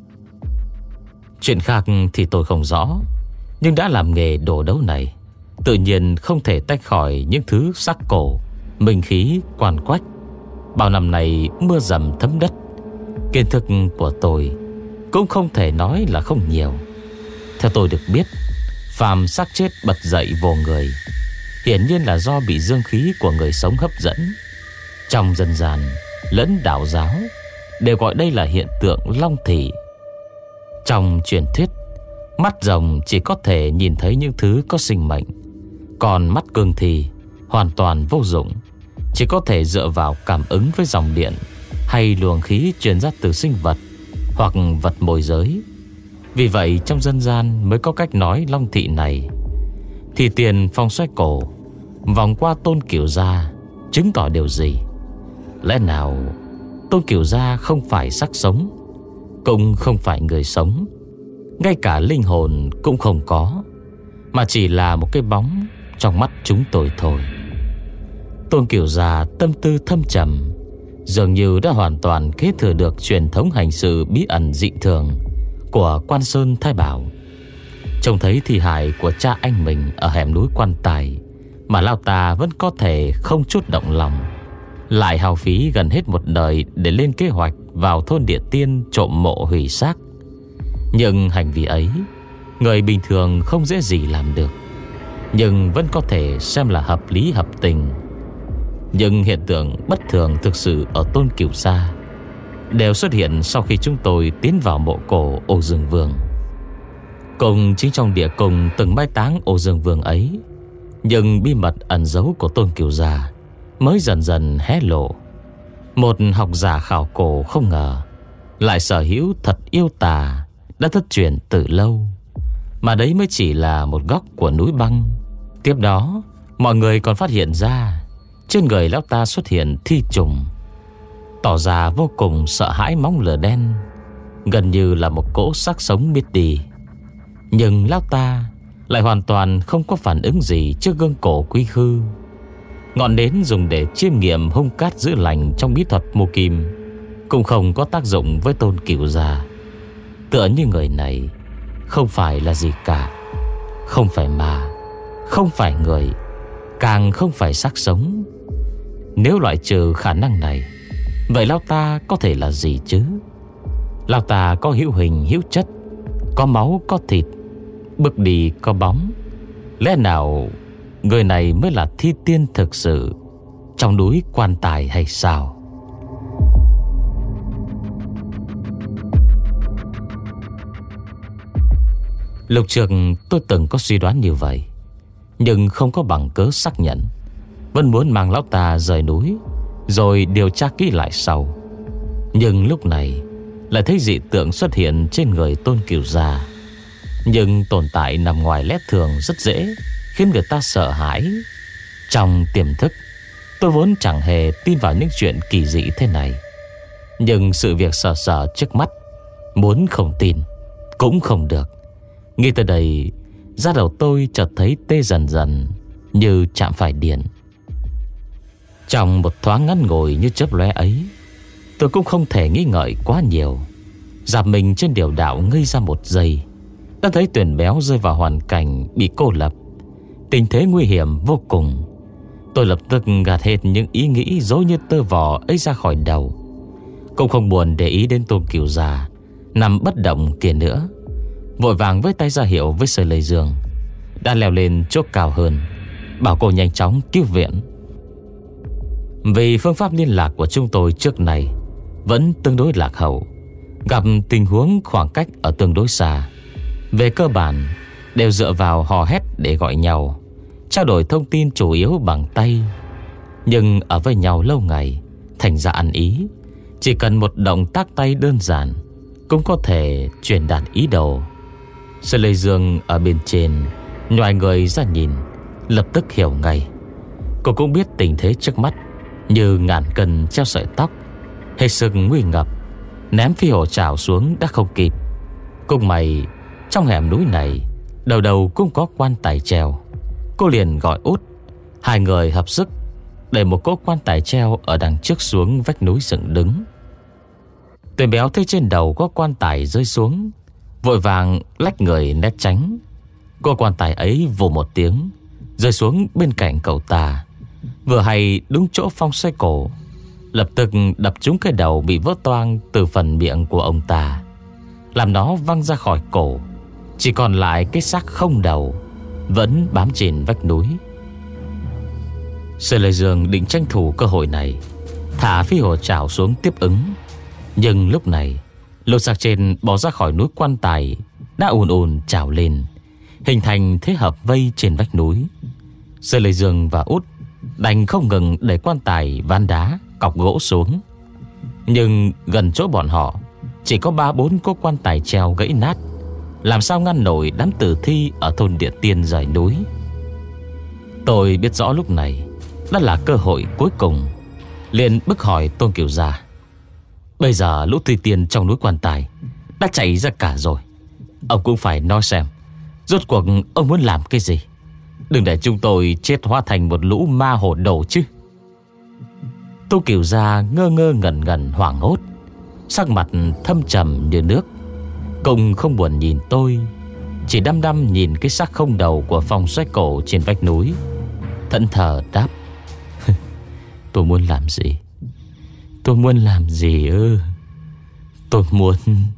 Chuyện khác thì tôi không rõ, nhưng đã làm nghề đồ đấu này, tự nhiên không thể tách khỏi những thứ sắc cổ, minh khí, quan quách. Bao năm này mưa dầm thấm đất, kiến thức của tôi cũng không thể nói là không nhiều. Theo tôi được biết, phàm xác chết bật dậy vồ người, hiển nhiên là do bị dương khí của người sống hấp dẫn. Trong dân gian lẫn đạo giáo đều gọi đây là hiện tượng long thị. Trong truyền thuyết, mắt rồng chỉ có thể nhìn thấy những thứ có sinh mệnh, còn mắt cương thì hoàn toàn vô dụng, chỉ có thể dựa vào cảm ứng với dòng điện hay luồng khí truyền ra từ sinh vật hoặc vật môi giới. Vì vậy trong dân gian mới có cách nói long thị này. Thì tiền phong xoay cổ vòng qua Tôn Cửu Gia chứng tỏ điều gì? Lẽ nào Tôn Cửu Gia không phải xác sống, cũng không phải người sống, ngay cả linh hồn cũng không có, mà chỉ là một cái bóng trong mắt chúng tôi thôi. Tôn Cửu Gia tâm tư thâm trầm, dường như đã hoàn toàn kế thừa được truyền thống hành sự bí ẩn dị thường của Quan Sơn Thái Bảo. Trông thấy thi hài của cha anh mình ở hẻm núi Quan Tài mà lão ta vẫn có thể không chút động lòng, lại hao phí gần hết một đời để lên kế hoạch vào thôn Địa Tiên trộm mộ hủy xác. Nhưng hành vi ấy người bình thường không dễ gì làm được, nhưng vẫn có thể xem là hợp lý hợp tình. Nhưng hiện tượng bất thường thực sự ở Tôn Cửu Gia đều xuất hiện sau khi chúng tôi tiến vào mộ cổ Ô Dương Vương. Cùng chính trong địa cung từng mai táng Ô Dương Vương ấy, nhưng bí mật ẩn giấu của Tôn Cửu Gia mới dần dần hé lộ. Một học giả khảo cổ không ngờ lại sở hữu thật yêu tà đã thất truyền từ lâu, mà đấy mới chỉ là một góc của núi băng. Tiếp đó mọi người còn phát hiện ra trên người lão ta xuất hiện thi trùng, tỏ ra vô cùng sợ hãi móng lửa đen, gần như là một cỗ xác sống biết đi. Nhưng lão ta lại hoàn toàn không có phản ứng gì trước gương cổ quý khư. Ngọn nến dùng để chiêm nghiệm hung cát giữ lành trong bí thuật mô kim cũng không có tác dụng với Tôn Cửu Gia. Tựa như người này không phải là gì cả, không phải ma, không phải người, càng không phải xác sống. Nếu loại trừ khả năng này, vậy lão ta có thể là gì chứ? Lão ta có hữu hình hữu chất, có máu có thịt, bước đi có bóng. Lẽ nào người này mới là thi tiên thực sự trong núi Quan Tài hay sao? Lúc trước tôi từng có suy đoán như vậy, nhưng không có bằng cớ xác nhận. Vẫn muốn mang lão ta rời núi rồi điều tra kỹ lại sau. Nhưng lúc này lại thấy dị tượng xuất hiện trên người Tôn Cửu Gia. Nhưng tồn tại nằm ngoài lẽ thường rất dễ khiến người ta sợ hãi. Trong tiềm thức, tôi vốn chẳng hề tin vào những chuyện kỳ dị thế này, nhưng sự việc sờ sờ trước mắt, muốn không tin cũng không được. Nghĩ tới đây, da đầu tôi chợt thấy tê dần dần, như chạm phải điện. Trong một thoáng ngắn ngồi như chớp lóe ấy, tôi cũng không thể nghĩ ngợi quá nhiều, dạp mình trên điều đạo ngây ra một giây. Đã thấy Tuyền Béo rơi vào hoàn cảnh bị cô lập, tình thế nguy hiểm vô cùng. Tôi lập tức gạt hết những ý nghĩ dối như tơ vò ấy ra khỏi đầu, cũng không buồn để ý đến Tôn Cửu Gia nằm bất động kia nữa. Vội vàng với tay ra hiệu với Sở Lê Dương đã leo lên chỗ cao hơn, bảo cô nhanh chóng cứu viện. Vì phương pháp liên lạc của chúng tôi trước này vẫn tương đối lạc hậu, gặp tình huống khoảng cách ở tương đối xa, về cơ bản đều dựa vào hò hét để gọi nhau, trao đổi thông tin chủ yếu bằng tay. Nhưng ở với nhau lâu ngày thành ra ăn ý, chỉ cần một động tác tay đơn giản cũng có thể truyền đạt ý đồ. Sở Lê Dương ở bên trên nhòi người ra nhìn, lập tức hiểu ngay. Cô cũng biết tình thế trước mắt như ngàn cân treo sợi tóc, hết sức nguy ngập, ném phi hổ trảo xuống đã không kịp. Cũng may trong hẻm núi này đầu đầu cũng có quan tài treo. Cô liền gọi út, hai người hợp sức đẩy một cỗ quan tài treo ở đằng trước xuống vách núi dựng đứng. Tuyền Béo thấy trên đầu có quan tài rơi xuống, vội vàng lách người né tránh. Cô quan tài ấy vù một tiếng rơi xuống bên cạnh cậu ta, vừa hay đúng chỗ Phong xoay cổ, lập tức đập trúng cái đầu bị vỡ toang từ phần miệng của ông ta, làm nó văng ra khỏi cổ, chỉ còn lại cái xác không đầu vẫn bám trên vách núi. Sở Lệ Dương định tranh thủ cơ hội này, thả phi hồ trảo xuống tiếp ứng. Nhưng lúc này, lô xác trên bò ra khỏi núi quan tài đã ùn ùn trào lên, hình thành thế hợp vây trên vách núi. Sở Lệ Dương và Út đành không ngừng đẩy quan tài ván đá, cọc gỗ xuống. Nhưng gần chỗ bọn họ chỉ có ba bốn cỗ quan tài treo gãy nát, làm sao ngăn nổi đám tử thi ở thôn Địa Tiên rời núi. Tôi biết rõ lúc này đã là cơ hội cuối cùng, liền bức hỏi Tôn Kiều Gia: bây giờ lũ thi tiên trong núi quan tài đã chạy ra cả rồi, ông cũng phải nói xem rốt cuộc ông muốn làm cái gì. Đừng để chúng tôi chết hóa thành một lũ ma hổ đồ chứ. Tôn Kiều Gia ngơ ngơ ngẩn ngẩn hoảng hốt, sắc mặt thâm trầm như nước, cùng không buồn nhìn tôi, chỉ đăm đăm nhìn cái xác không đầu của Phong Xoáy Cổ trên vách núi, thẫn thờ đáp: tôi muốn làm gì? Tôi muốn làm gì ư? Tôi muốn...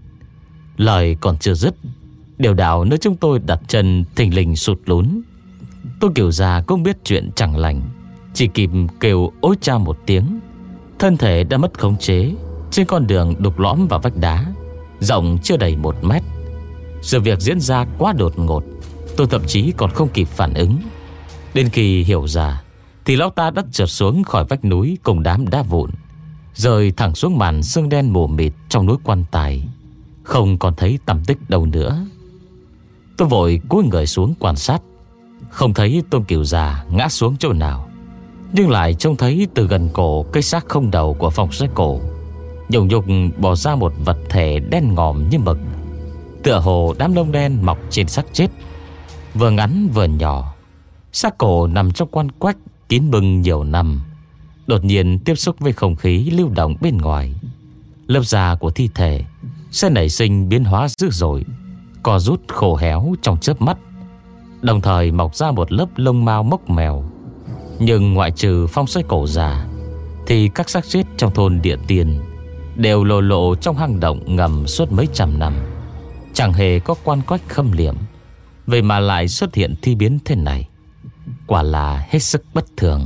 Lời còn chưa dứt, điều đạo nơi chúng tôi đặt chân thình lình sụt lún. Tôi Kiều Gia cũng biết chuyện chẳng lành, chỉ kịp kêu ối cha một tiếng, thân thể đã mất khống chế trên con đường đục lõm vào vách đá, rộng chưa đầy một mét. Sự việc diễn ra quá đột ngột, tôi thậm chí còn không kịp phản ứng. Đến khi hiểu ra thì lão ta đã trượt xuống khỏi vách núi cùng đám đá vụn, rơi thẳng xuống màn sương đen mù mịt trong núi quan tài, không còn thấy tăm tích đâu nữa. Tôi vội cúi người xuống quan sát, không thấy Tôn Kiều Gia ngã xuống chỗ nào, nhưng lại trông thấy từ gần cổ cái xác không đầu của Phong Xoáy Cổ nhục nhục bò ra một vật thể đen ngòm như mực, tựa hồ đám lông đen mọc trên xác chết, vừa ngắn vừa nhỏ. Xác cổ nằm trong quan quách kín bưng nhiều năm, đột nhiên tiếp xúc với không khí lưu động bên ngoài, lớp da của thi thể sẽ nảy sinh biến hóa dữ dội, co rút khô héo trong chớp mắt, đồng thời mọc ra một lớp lông mao mốc mèo. Nhưng ngoại trừ Phong Xoáy Cổ già thì các xác chết trong thôn Địa Tiên đều lồ lộ trong hang động ngầm suốt mấy trăm năm, chẳng hề có quan quách khâm liệm, vậy mà lại xuất hiện thi biến thế này, quả là hết sức bất thường.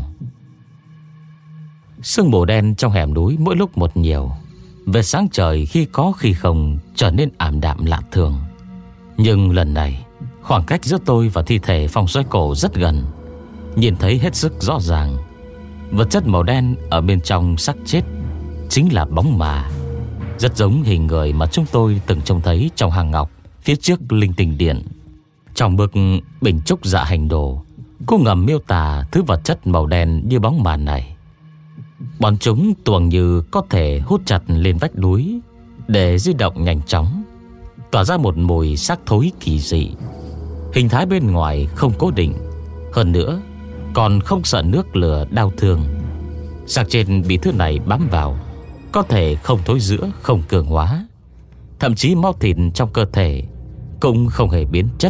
Sương mù đen trong hẻm núi mỗi lúc một nhiều, về sáng trời khi có khi không trở nên ảm đạm lạ thường. Nhưng lần này khoảng cách giữa tôi và thi thể Phong Xoáy Cổ rất gần, nhìn thấy hết sức rõ ràng. Vật chất màu đen ở bên trong xác chết chính là bóng ma, rất giống hình người mà chúng tôi từng trông thấy trong hang ngọc phía trước Linh Tinh Điện. Trong bức bình trúc Dạ Hành Đồ cũng ngầm miêu tả thứ vật chất màu đen như bóng ma này. Bọn chúng tuồng như có thể hút chặt lên vách núi để di động nhanh chóng, tỏa ra một mùi xác thối kỳ dị. Hình thái bên ngoài không cố định, hơn nữa còn không sợ nước lửa đau thương. Xác trên bị thứ này bám vào có thể không thối rữa, không cường hóa, thậm chí máu thịt trong cơ thể cũng không hề biến chất.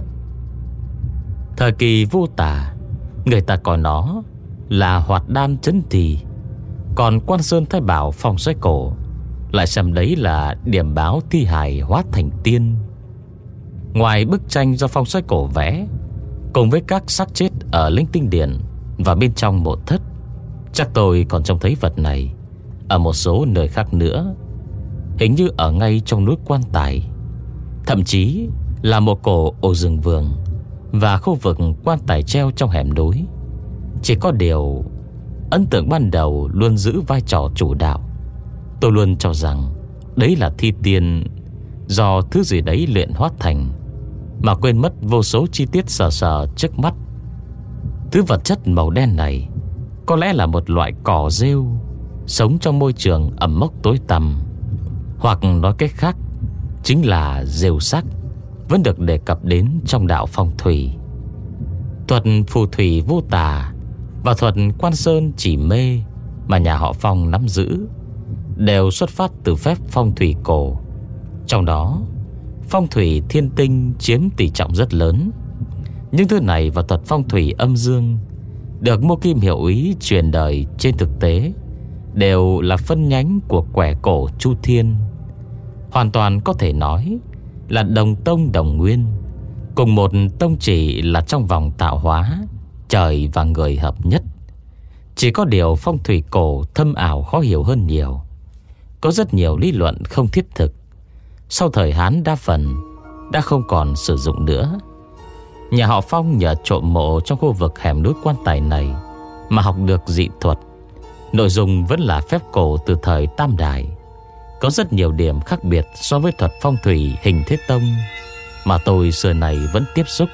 Thời kỳ Vu Tả, người ta coi nó là hoạt đan chấn thì, còn Quan Sơn Thái Bảo Phong Xoáy Cổ lại xem đấy là điểm báo thi hài hóa thành tiên. Ngoài bức tranh do Phong Xoáy Cổ vẽ, cùng với các xác chết ở Linh Tinh Điện và bên trong mộ thất, chắc tôi còn trông thấy vật này ở một số nơi khác nữa, hình như ở ngay trong núi quan tài, thậm chí là một cổ ô rừng vườn và khu vực quan tài treo trong hẻm núi. Chỉ có điều ấn tượng ban đầu luôn giữ vai trò chủ đạo. Tôi luôn cho rằng đấy là thi tiên do thứ gì đấy luyện hóa thành, mà quên mất vô số chi tiết sờ sờ trước mắt. Thứ vật chất màu đen này có lẽ là một loại cỏ rêu sống trong môi trường ẩm mốc tối tăm, hoặc nói cách khác chính là rêu sắc, vẫn được đề cập đến trong đạo phong thủy. Thuật phù thủy Vu Tả và thuật Quan Sơn Chỉ Mê mà nhà họ Phong nắm giữ đều xuất phát từ phép phong thủy cổ. Trong đó phong thủy thiên tinh chiếm tỷ trọng rất lớn. Những thứ này và thuật phong thủy âm dương được Mô Kim Hiểu Ý truyền đời trên thực tế đều là phân nhánh của quẻ cổ Chu Thiên, hoàn toàn có thể nói là đồng tông đồng nguyên, cùng một tông chỉ là trong vòng tạo hóa, trời và người hợp nhất. Chỉ có điều phong thủy cổ thâm ảo khó hiểu hơn nhiều. Có rất nhiều lý luận không thiết thực, sau thời Hán đa phần đã không còn sử dụng nữa. Nhà họ Phong nhờ trộm mộ trong khu vực hẻm núi Quan Tài này mà học được dị thuật. Nội dung vẫn là phép cổ từ thời Tam Đại, có rất nhiều điểm khác biệt so với thuật phong thủy Hình Thế Tông mà tôi xưa này vẫn tiếp xúc.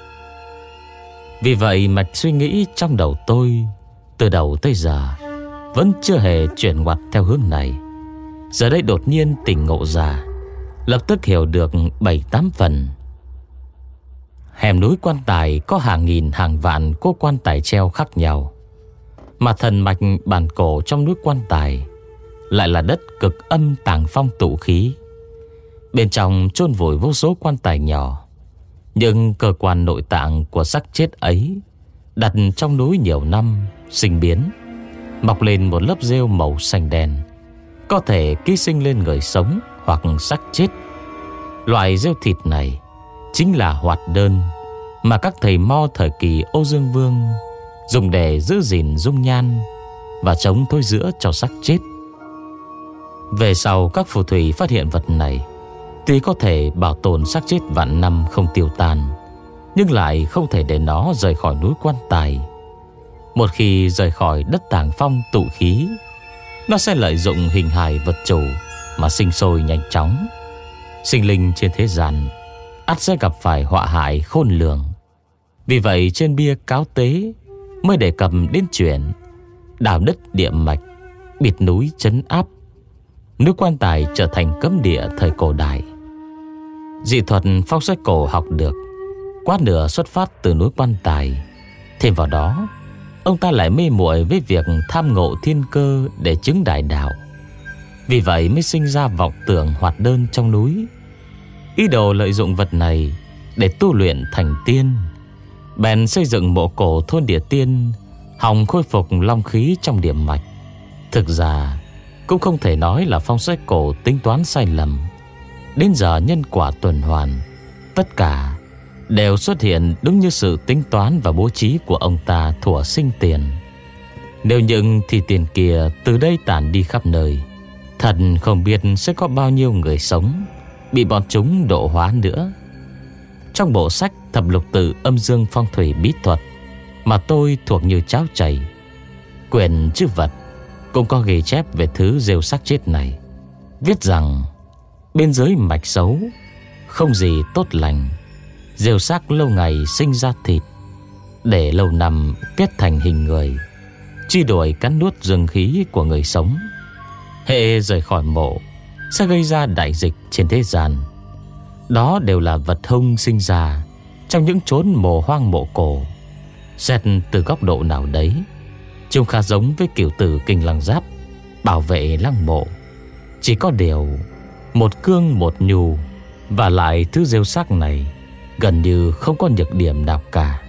Vì vậy mạch suy nghĩ trong đầu tôi từ đầu tới giờ vẫn chưa hề chuyển ngoặt theo hướng này. Giờ đây đột nhiên tỉnh ngộ ra, lập tức hiểu được bảy tám phần. Hẻm núi Quan Tài có hàng nghìn hàng vạn cô quan tài treo khác nhau, mà thần mạch bản cổ trong núi Quan Tài lại là đất cực âm tàng phong tụ khí. Bên trong chôn vùi vô số quan tài nhỏ, nhưng cơ quan nội tạng của xác chết ấy đặt trong núi nhiều năm sinh biến, mọc lên một lớp rêu màu xanh đen, có thể ký sinh lên người sống hoặc xác chết. Loại rêu thịt này chính là hoạt đơn mà các thầy mo thời kỳ Âu Dương Vương dùng để giữ gìn dung nhan và chống thối rữa cho xác chết. Về sau các phù thủy phát hiện vật này tuy có thể bảo tồn xác chết vạn năm không tiêu tan, nhưng lại không thể để nó rời khỏi núi Quan Tài. Một khi rời khỏi đất tàng phong tụ khí, nó sẽ lợi dụng hình hài vật chủ mà sinh sôi nhanh chóng. Sinh linh trên thế gian ắt sẽ gặp phải họa hại khôn lường. Vì vậy trên bia cáo tế mới đề cập đến chuyện đào đất địa mạch, bịt núi trấn áp. Núi Quan Tài trở thành cấm địa thời cổ đại. Dị thuật phong sách cổ học được quá nửa xuất phát từ núi Quan Tài. Thêm vào đó, ông ta lại mê muội với việc tham ngộ thiên cơ để chứng đại đạo. Vì vậy mới sinh ra vọng tưởng hoạt đơn trong núi, ý đồ lợi dụng vật này để tu luyện thành tiên. Bèn xây dựng mộ cổ thôn địa tiên, hòng khôi phục long khí trong điểm mạch. Thực ra cũng không thể nói là phong sách cổ tính toán sai lầm. Đến giờ nhân quả tuần hoàn, tất cả đều xuất hiện đúng như sự tính toán và bố trí của ông ta thuở sinh tiền. Nếu những thì tiền kia từ đây tản đi khắp nơi, thật không biết sẽ có bao nhiêu người sống bị bọn chúng độ hóa nữa. Trong bộ sách Thập Lục Tự Âm Dương Phong Thủy Bí Thuật mà tôi thuộc như cháo chảy, quyển chữ vật cũng có ghi chép về thứ rêu xác chết này, viết rằng bên dưới mạch xấu không gì tốt lành. Rêu xác lâu ngày sinh ra thịt, để lâu năm kết thành hình người, truy đuổi cắn nuốt dương khí của người sống. Hệ rời khỏi mộ sẽ gây ra đại dịch trên thế gian. Đó đều là vật hung sinh ra trong những chốn mồ hoang mộ cổ. Xét từ góc độ nào đấy, chúng khá giống với kiểu tử Kinh Lăng Giáp bảo vệ lăng mộ. Chỉ có điều một cương một nhu, và lại thứ rêu xác này gần như không có nhược điểm nào cả.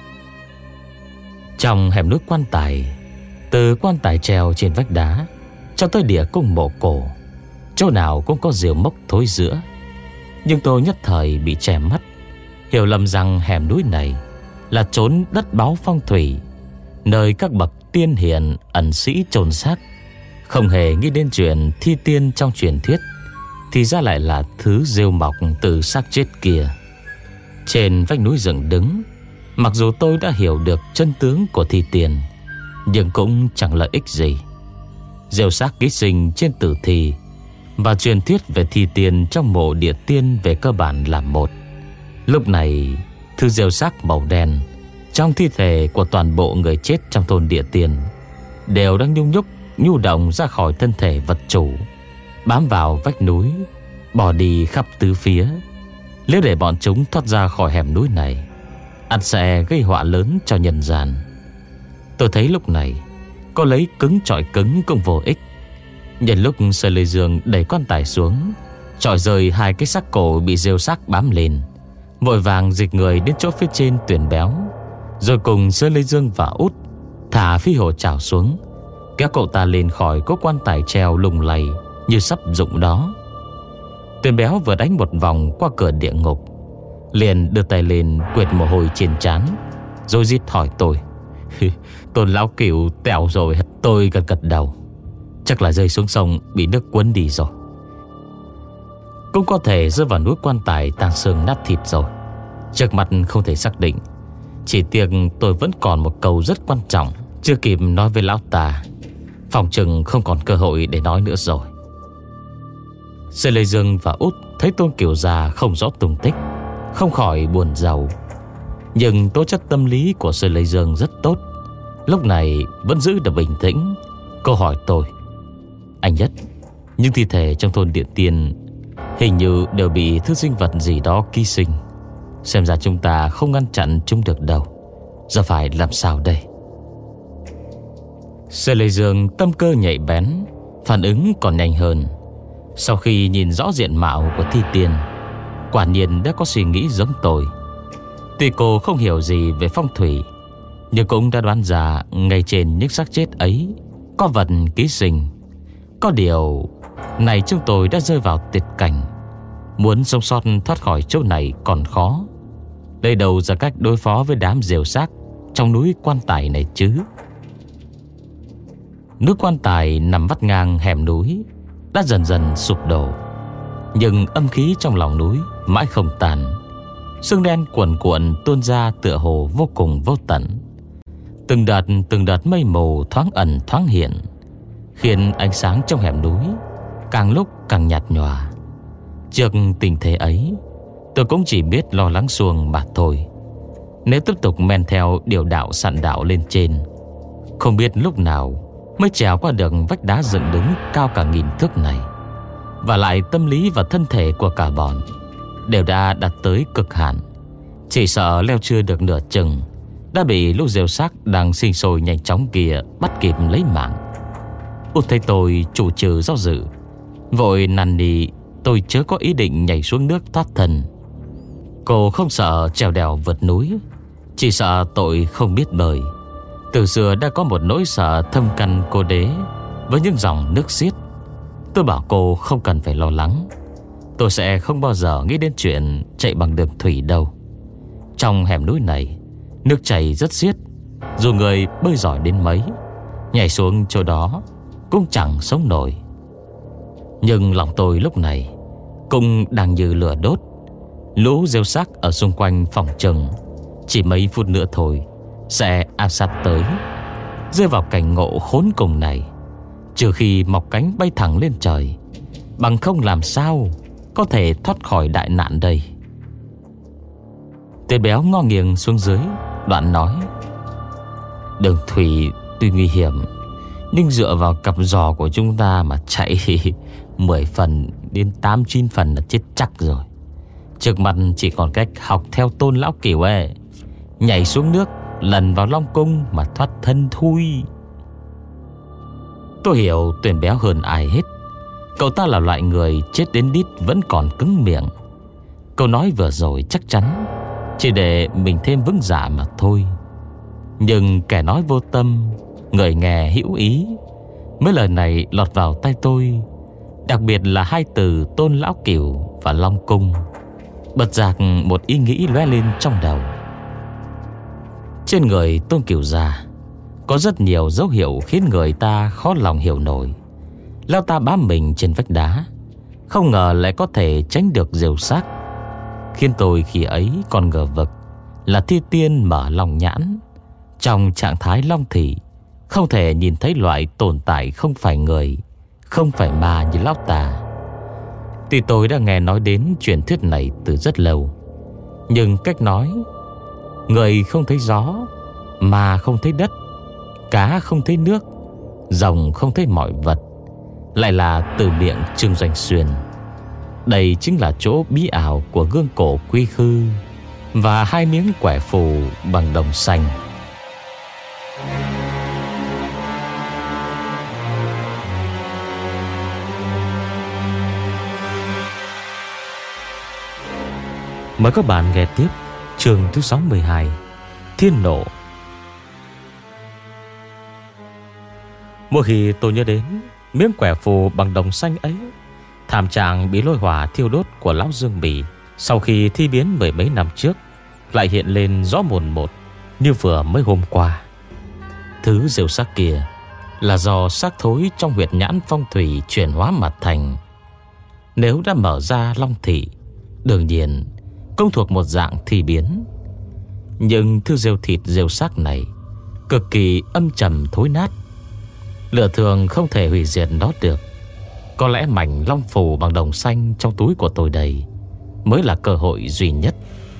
Trong hẻm núi Quan Tài, từ quan tài treo trên vách đá cho tới địa cung mộ cổ, chỗ nào cũng có rêu mốc thối rữa. Nhưng tôi nhất thời bị che mắt, hiểu lầm rằng hẻm núi này là chốn đất báu phong thủy, nơi các bậc tiên hiền ẩn sĩ chôn xác. Không hề nghĩ đến chuyện thi tiên trong truyền thuyết, thì ra lại là thứ rêu mọc từ xác chết kia. Trên vách núi dựng đứng, mặc dù tôi đã hiểu được chân tướng của thi tiên, nhưng cũng chẳng lợi ích gì. Rêu xác ký sinh trên tử thi và truyền thuyết về thi tiên trong mộ địa tiên về cơ bản là một. Lúc này, thứ rêu xác màu đen trong thi thể của toàn bộ người chết trong thôn địa tiên đều đang nhung nhúc nhu động ra khỏi thân thể vật chủ, bám vào vách núi, bỏ đi khắp tứ phía. Nếu để bọn chúng thoát ra khỏi hẻm núi này, ắt sẽ gây họa lớn cho nhân gian. Tôi thấy lúc này có lấy cứng chọi cứng cũng vô ích. Nhân lúc Sở Lê Dương đẩy quan tài xuống, chọi rời hai cái xác cổ bị rêu xác bám lên, vội vàng dịch người đến chỗ phía trên tuyển béo, rồi cùng Sở Lê Dương và Út thả phi hồ chảo xuống, kéo cậu ta lên khỏi cố quan tài treo lung lay như sắp rụng đó. Tuyển béo vừa đánh một vòng qua cửa địa ngục, Liền đưa tay lên quệt mồ hôi trên trán, rồi rít hỏi tôi. Tôn lão Cửu tẹo rồi. Tôi gật gật đầu. Chắc là rơi xuống sông bị nước cuốn đi rồi. Cũng có thể rơi vào núi quan tài tan xương nát thịt rồi. Trước mặt không thể xác định. Chỉ tiếc tôi vẫn còn một câu rất quan trọng chưa kịp nói với lão ta. Phòng chừng không còn cơ hội để nói nữa rồi. Sư Lê Dương và Út thấy Tôn Kiều già không rõ tung tích, không khỏi buồn rầu. Nhưng tố chất tâm lý của Sư Lê Dương rất tốt, lúc này vẫn giữ được bình tĩnh. Cô hỏi tôi: Anh Nhất, những thi thể trong thôn Điện Tiên hình như đều bị thứ sinh vật gì đó ký sinh. Xem ra chúng ta không ngăn chặn chúng được đâu. Giờ phải làm sao đây? Sư Lê Dương tâm cơ nhạy bén, phản ứng còn nhanh hơn. Sau khi nhìn rõ diện mạo của thi tiên, quả nhiên đã có suy nghĩ giống tôi. Tuy cô không hiểu gì về phong thủy, nhưng cũng đã đoán ra ngay trên những xác chết ấy có vật ký sinh. Có điều này chúng tôi đã rơi vào tuyệt cảnh, muốn sống sót thoát khỏi chỗ này còn khó. Đây đâu ra cách đối phó với đám rêu xác trong núi quan tài này chứ? Núi quan tài nằm vắt ngang hẻm núi đã dần dần sụp đổ, nhưng âm khí trong lòng núi mãi không tàn. Sương đen cuồn cuộn tuôn ra tựa hồ vô cùng vô tận. Từng đợt từng đợt mây mù thoáng ẩn thoáng hiện, khiến ánh sáng trong hẻm núi càng lúc càng nhạt nhòa. Trước tình thế ấy, tôi cũng chỉ biết lo lắng xuồng mà thôi. Nếu tiếp tục men theo điều đạo sạn đạo lên trên, không biết lúc nào mới trèo qua được vách đá dựng đứng cao cả nghìn thước này. Và lại tâm lý và thân thể của cả bọn đều đã đạt tới cực hạn, chỉ sợ leo chưa được nửa chừng đã bị lũ rêu xác đang sinh sôi nhanh chóng kia bắt kịp lấy mạng. Út thấy tôi chủ trừ do dự, vội năn nỉ tôi chớ có ý định nhảy xuống nước thoát thân. Cô không sợ trèo đèo vượt núi, chỉ sợ tội không biết bơi. Từ xưa đã có một nỗi sợ thâm căn cô đế với những dòng nước xiết. Tôi bảo cô không cần phải lo lắng, tôi sẽ không bao giờ nghĩ đến chuyện chạy bằng đường thủy đâu. Trong hẻm núi này nước chảy rất xiết, dù người bơi giỏi đến mấy, nhảy xuống chỗ đó cũng chẳng sống nổi. Nhưng lòng tôi lúc này cũng đang như lửa đốt. Lũ rêu xác ở xung quanh phòng chừng chỉ mấy phút nữa thôi sẽ áp sát tới. Rơi vào cảnh ngộ khốn cùng này, trừ khi mọc cánh bay thẳng lên trời, bằng không làm sao có thể thoát khỏi đại nạn đây. Tên béo ngó nghiêng xuống dưới, đoạn nói: Đường thủy tuy nguy hiểm, nhưng dựa vào cặp giò của chúng ta mà chạy mười phần đến tám chín phần là chết chắc rồi. Trước mặt chỉ còn cách học theo Tôn lão Cửu ấy, nhảy xuống nước lần vào Long Cung mà thoát thân thôi. Tôi hiểu Tuyền béo hơn ai hết. Cậu ta là loại người chết đến đít vẫn còn cứng miệng. Câu nói vừa rồi chắc chắn chỉ để mình thêm vững dạ mà thôi. Nhưng kẻ nói vô tâm, người nghe hữu ý. Mấy lời này lọt vào tai tôi, đặc biệt là hai từ Tôn lão Cửu và Long Cung. Bật giác một ý nghĩ lóe lên trong đầu. Trên người Tôn Cửu già có rất nhiều dấu hiệu khiến người ta khó lòng hiểu nổi. Lão ta bám mình trên vách đá, không ngờ lại có thể tránh được rêu xác. Khiến tôi khi ấy còn ngờ vực là thi tiên mở lòng nhãn. Trong trạng thái long thị, không thể nhìn thấy loại tồn tại không phải người, không phải ma như lão ta. Tuy tôi đã nghe nói đến truyền thuyết này từ rất lâu, nhưng cách nói người không thấy gió, ma không thấy đất, cá không thấy nước, rồng không thấy mọi vật lại là từ miệng Trương Doanh Xuyên. Đây chính là chỗ bí ảo của gương cổ quy khư và hai miếng quẻ phù bằng đồng xanh. Mời các bạn nghe tiếp chương thứ sáu mươi hai, Thiên Nộ. Mỗi khi tôi nhớ đến miếng quẻ phù bằng đồng xanh ấy, thảm trạng bị lôi hỏa thiêu đốt của lão Dương Bỉ sau khi thi biến mười mấy năm trước lại hiện lên rõ mồn một như vừa mới hôm qua. Thứ rêu xác kia là do xác thối trong huyệt nhãn phong thủy chuyển hóa mà thành. Nếu đã mở ra long thị, đương nhiên cũng thuộc một dạng thi biến. Nhưng thứ rêu thịt rêu xác này cực kỳ âm trầm thối nát, lửa thường không thể hủy diệt nó được. Có lẽ mảnh long phù bằng đồng xanh trong túi của tôi đây mới là cơ hội duy nhất.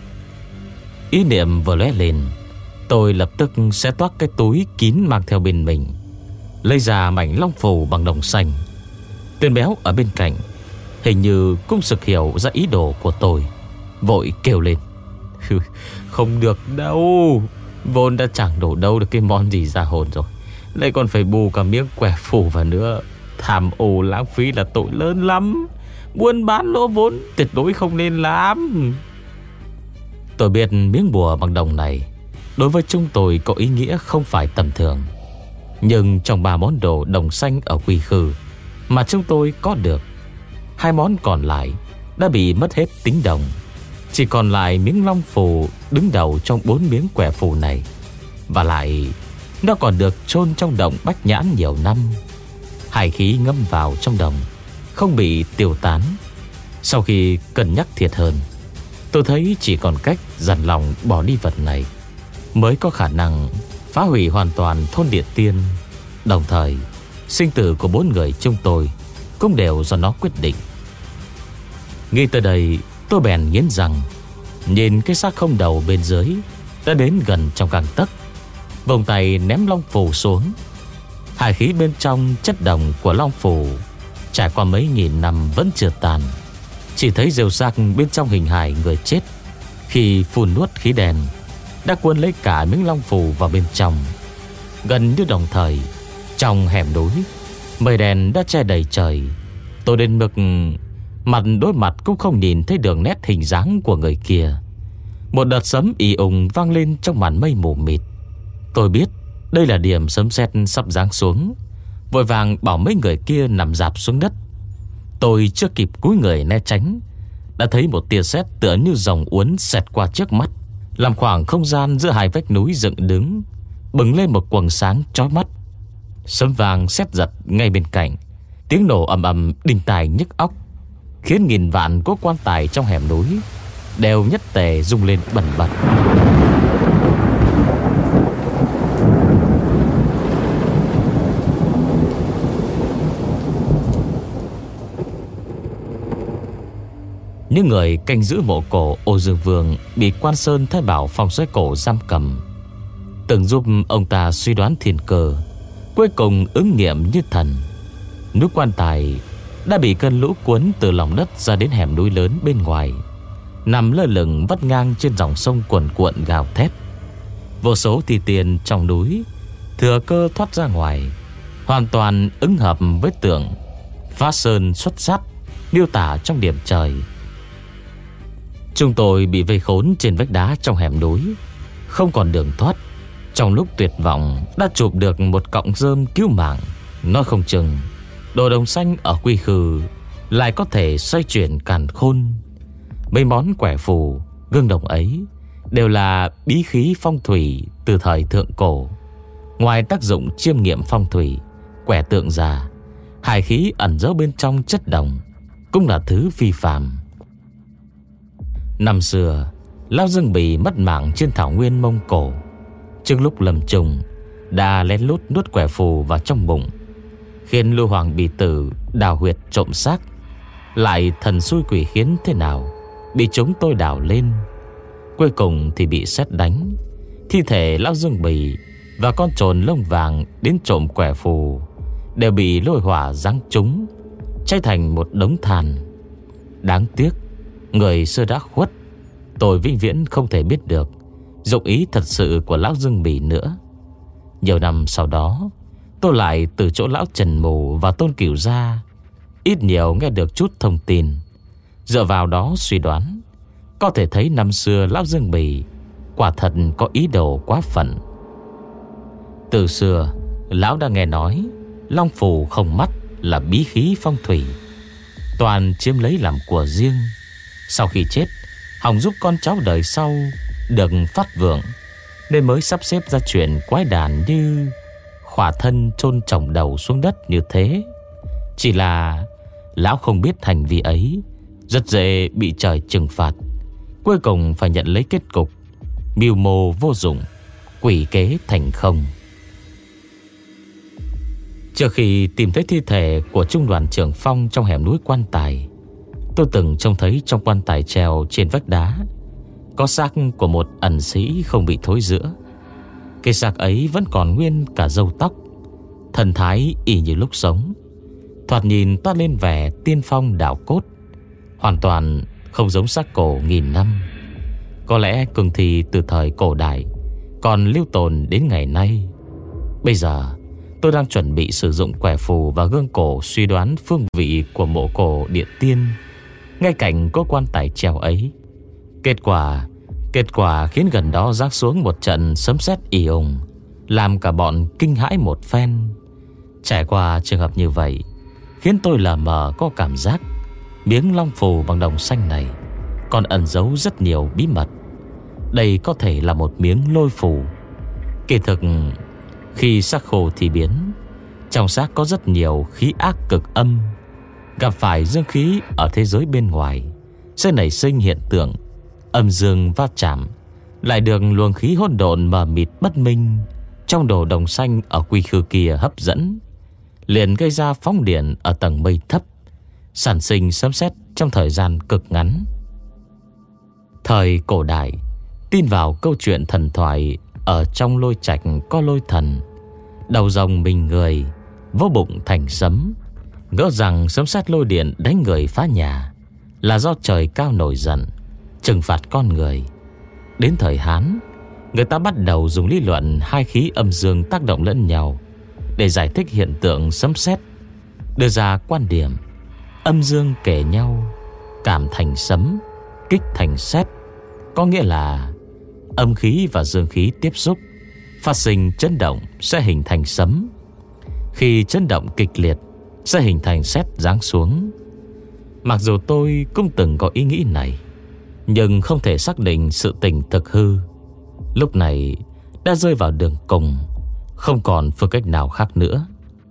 Ý niệm vừa lóe lên, tôi lập tức sẽ toác cái túi kín mang theo bên mình, lấy ra mảnh long phù bằng đồng xanh. Tên béo ở bên cạnh hình như cũng sực hiểu ra ý đồ của tôi, vội kêu lên: không được đâu, vốn đã chẳng đổ đâu được cái món gì ra hồn rồi, lại còn phải bù cả miếng quẻ phù vào nữa. Tham ô lãng phí là tội lớn lắm, buôn bán lỗ vốn tuyệt đối không nên làm. Tôi biết miếng bùa bằng đồng này đối với chúng tôi có ý nghĩa không phải tầm thường. Nhưng trong ba món đồ đồng xanh ở Quy Khư mà chúng tôi có được, hai món còn lại đã bị mất hết tính đồng. Chỉ còn lại miếng long phù đứng đầu trong bốn miếng quẻ phù này. Và lại nó còn được chôn trong động bách nhãn nhiều năm. Hải khí ngâm vào trong đồng, không bị tiêu tán. Sau khi cân nhắc thiệt hơn, tôi thấy chỉ còn cách dằn lòng bỏ đi vật này mới có khả năng phá hủy hoàn toàn thôn Địa Tiên. Đồng thời sinh tử của bốn người chúng tôi cũng đều do nó quyết định. Nghĩ tới đây, tôi bèn nghiến răng, nhìn cái xác không đầu bên dưới đã đến gần trong gang tấc, vòng tay ném long phù xuống. Hải khí bên trong chất đồng của long phù trải qua mấy nghìn năm vẫn chưa tàn. Chỉ thấy rêu xác bên trong hình hài người chết khi phun nuốt khí đen đã cuốn lấy cả miếng long phù vào bên trong. Gần như đồng thời, trong hẻm núi, mây đen đã che đầy trời. Tôi đến mức mặt đối mặt cũng không nhìn thấy đường nét hình dáng của người kia. Một đợt sấm ì ùng vang lên trong màn mây mù mịt. Tôi biết đây là điểm sấm sét sắp giáng xuống, vội vàng bảo mấy người kia nằm rạp xuống đất. Tôi chưa kịp cúi người né tránh, đã thấy một tia sét tựa như dòng uốn xẹt qua trước mắt, làm khoảng không gian giữa hai vách núi dựng đứng bừng lên một quầng sáng chói mắt. Sấm vàng sét giật ngay bên cạnh, tiếng nổ ầm ầm đinh tai nhức óc, khiến nghìn vạn cỗ quan tài trong hẻm núi đều nhất tề rung lên bần bật. Những người canh giữ mộ cổ Ô Dương Vương bị Quan Sơn Thái Bảo Phong Xoáy Cổ giam cầm, từng giúp ông ta suy đoán thiên cơ, cuối cùng ứng nghiệm như thần. Núi quan tài đã bị cơn lũ cuốn từ lòng đất ra đến hẻm núi lớn bên ngoài, nằm lơ lửng vắt ngang trên dòng sông cuồn cuộn gào thét. Vô số thi tiền trong núi thừa cơ thoát ra ngoài, hoàn toàn ứng hợp với tượng phá sơn xuất sát miêu tả trong điểm trời. Chúng tôi bị vây khốn trên vách đá trong hẻm núi, không còn đường thoát. Trong lúc tuyệt vọng đã chụp được một cọng rơm cứu mạng. Nói không chừng đồ đồng xanh ở Quy Khư lại có thể xoay chuyển càn khôn. Mấy món quẻ phù, gương đồng ấy đều là bí khí phong thủy từ thời thượng cổ. Ngoài tác dụng chiêm nghiệm phong thủy, quẻ tượng già, hải khí ẩn giấu bên trong chất đồng cũng là thứ phi phàm. Năm xưa, Lão Dương Bì mất mạng trên thảo nguyên Mông Cổ. Trước lúc lâm chung đã lén lút nuốt quẻ phù vào trong bụng, khiến Lưu Hoàng Bì Tử đào huyệt trộm xác. Lại thần xui quỷ khiến thế nào, bị chúng tôi đào lên. Cuối cùng thì bị sét đánh. Thi thể Lão Dương Bì và con trồn lông vàng đến trộm quẻ phù đều bị lôi hỏa giáng trúng, cháy thành một đống than. Đáng tiếc người xưa đã khuất, tôi vĩnh viễn không thể biết được dụng ý thật sự của Lão Dương Bì nữa. Nhiều năm sau đó, tôi lại từ chỗ Lão Trần Mù và Tôn Cửu Gia ít nhiều nghe được chút thông tin. Dựa vào đó suy đoán, có thể thấy năm xưa Lão Dương Bì quả thật có ý đồ quá phận. Từ xưa, Lão đã nghe nói long phù không mắt là bí khí phong thủy, toàn chiếm lấy làm của riêng. Sau khi chết, hòng giúp con cháu đời sau được phát vượng, nên mới sắp xếp ra chuyện quái đản như khỏa thân chôn chồng đầu xuống đất như thế. Chỉ là lão không biết hành vi ấy rất dễ bị trời trừng phạt, cuối cùng phải nhận lấy kết cục mưu mô vô dụng, quỷ kế thành không. Trước khi tìm thấy thi thể của trung đoàn trưởng Phong trong hẻm núi Quan Tài, tôi từng trông thấy trong quan tài treo trên vách đá có xác của một ẩn sĩ không bị thối rữa. Cái xác ấy vẫn còn nguyên cả râu tóc, thần thái y như lúc sống, thoạt nhìn toát lên vẻ tiên phong đạo cốt, hoàn toàn không giống xác cổ nghìn năm. Có lẽ cương thi từ thời cổ đại còn lưu tồn đến ngày nay. Bây giờ tôi đang chuẩn bị sử dụng quẻ phù và gương cổ suy đoán phương vị của mộ cổ địa tiên ngay cạnh có quan tài treo ấy. Kết quả Kết quả khiến gần đó giáng xuống một trận sấm sét ì ùng, làm cả bọn kinh hãi một phen. Trải qua trường hợp như vậy khiến tôi lờ mờ có cảm giác miếng long phù bằng đồng xanh này còn ẩn giấu rất nhiều bí mật. Đây có thể là một miếng lôi phù. Kỳ thực, khi xác khô thì biến, trong xác có rất nhiều khí ác cực âm. Gặp phải dương khí ở thế giới bên ngoài sẽ nảy sinh hiện tượng âm dương va chạm, lại được luồng khí hỗn độn mờ mịt bất minh trong đồ đồng xanh ở quy khư kia hấp dẫn, liền gây ra phóng điện ở tầng mây thấp, sản sinh sấm sét trong thời gian cực ngắn. Thời cổ đại tin vào câu chuyện thần thoại ở trong lôi trạch có lôi thần, đầu rồng mình người, vỗ bụng thành sấm, ngỡ rằng sấm sét lôi điện đánh người phá nhà là do trời cao nổi giận trừng phạt con người. Đến thời Hán, người ta bắt đầu dùng lý luận hai khí âm dương tác động lẫn nhau để giải thích hiện tượng sấm sét, đưa ra quan điểm âm dương kể nhau, cảm thành sấm, kích thành sét. Có nghĩa là âm khí và dương khí tiếp xúc, phát sinh chấn động sẽ hình thành sấm. Khi chấn động kịch liệt sẽ hình thành sét giáng xuống. Mặc dù tôi cũng từng có ý nghĩ này, nhưng không thể xác định sự tình thực hư. Lúc này đã rơi vào đường cùng, không còn phương cách nào khác nữa.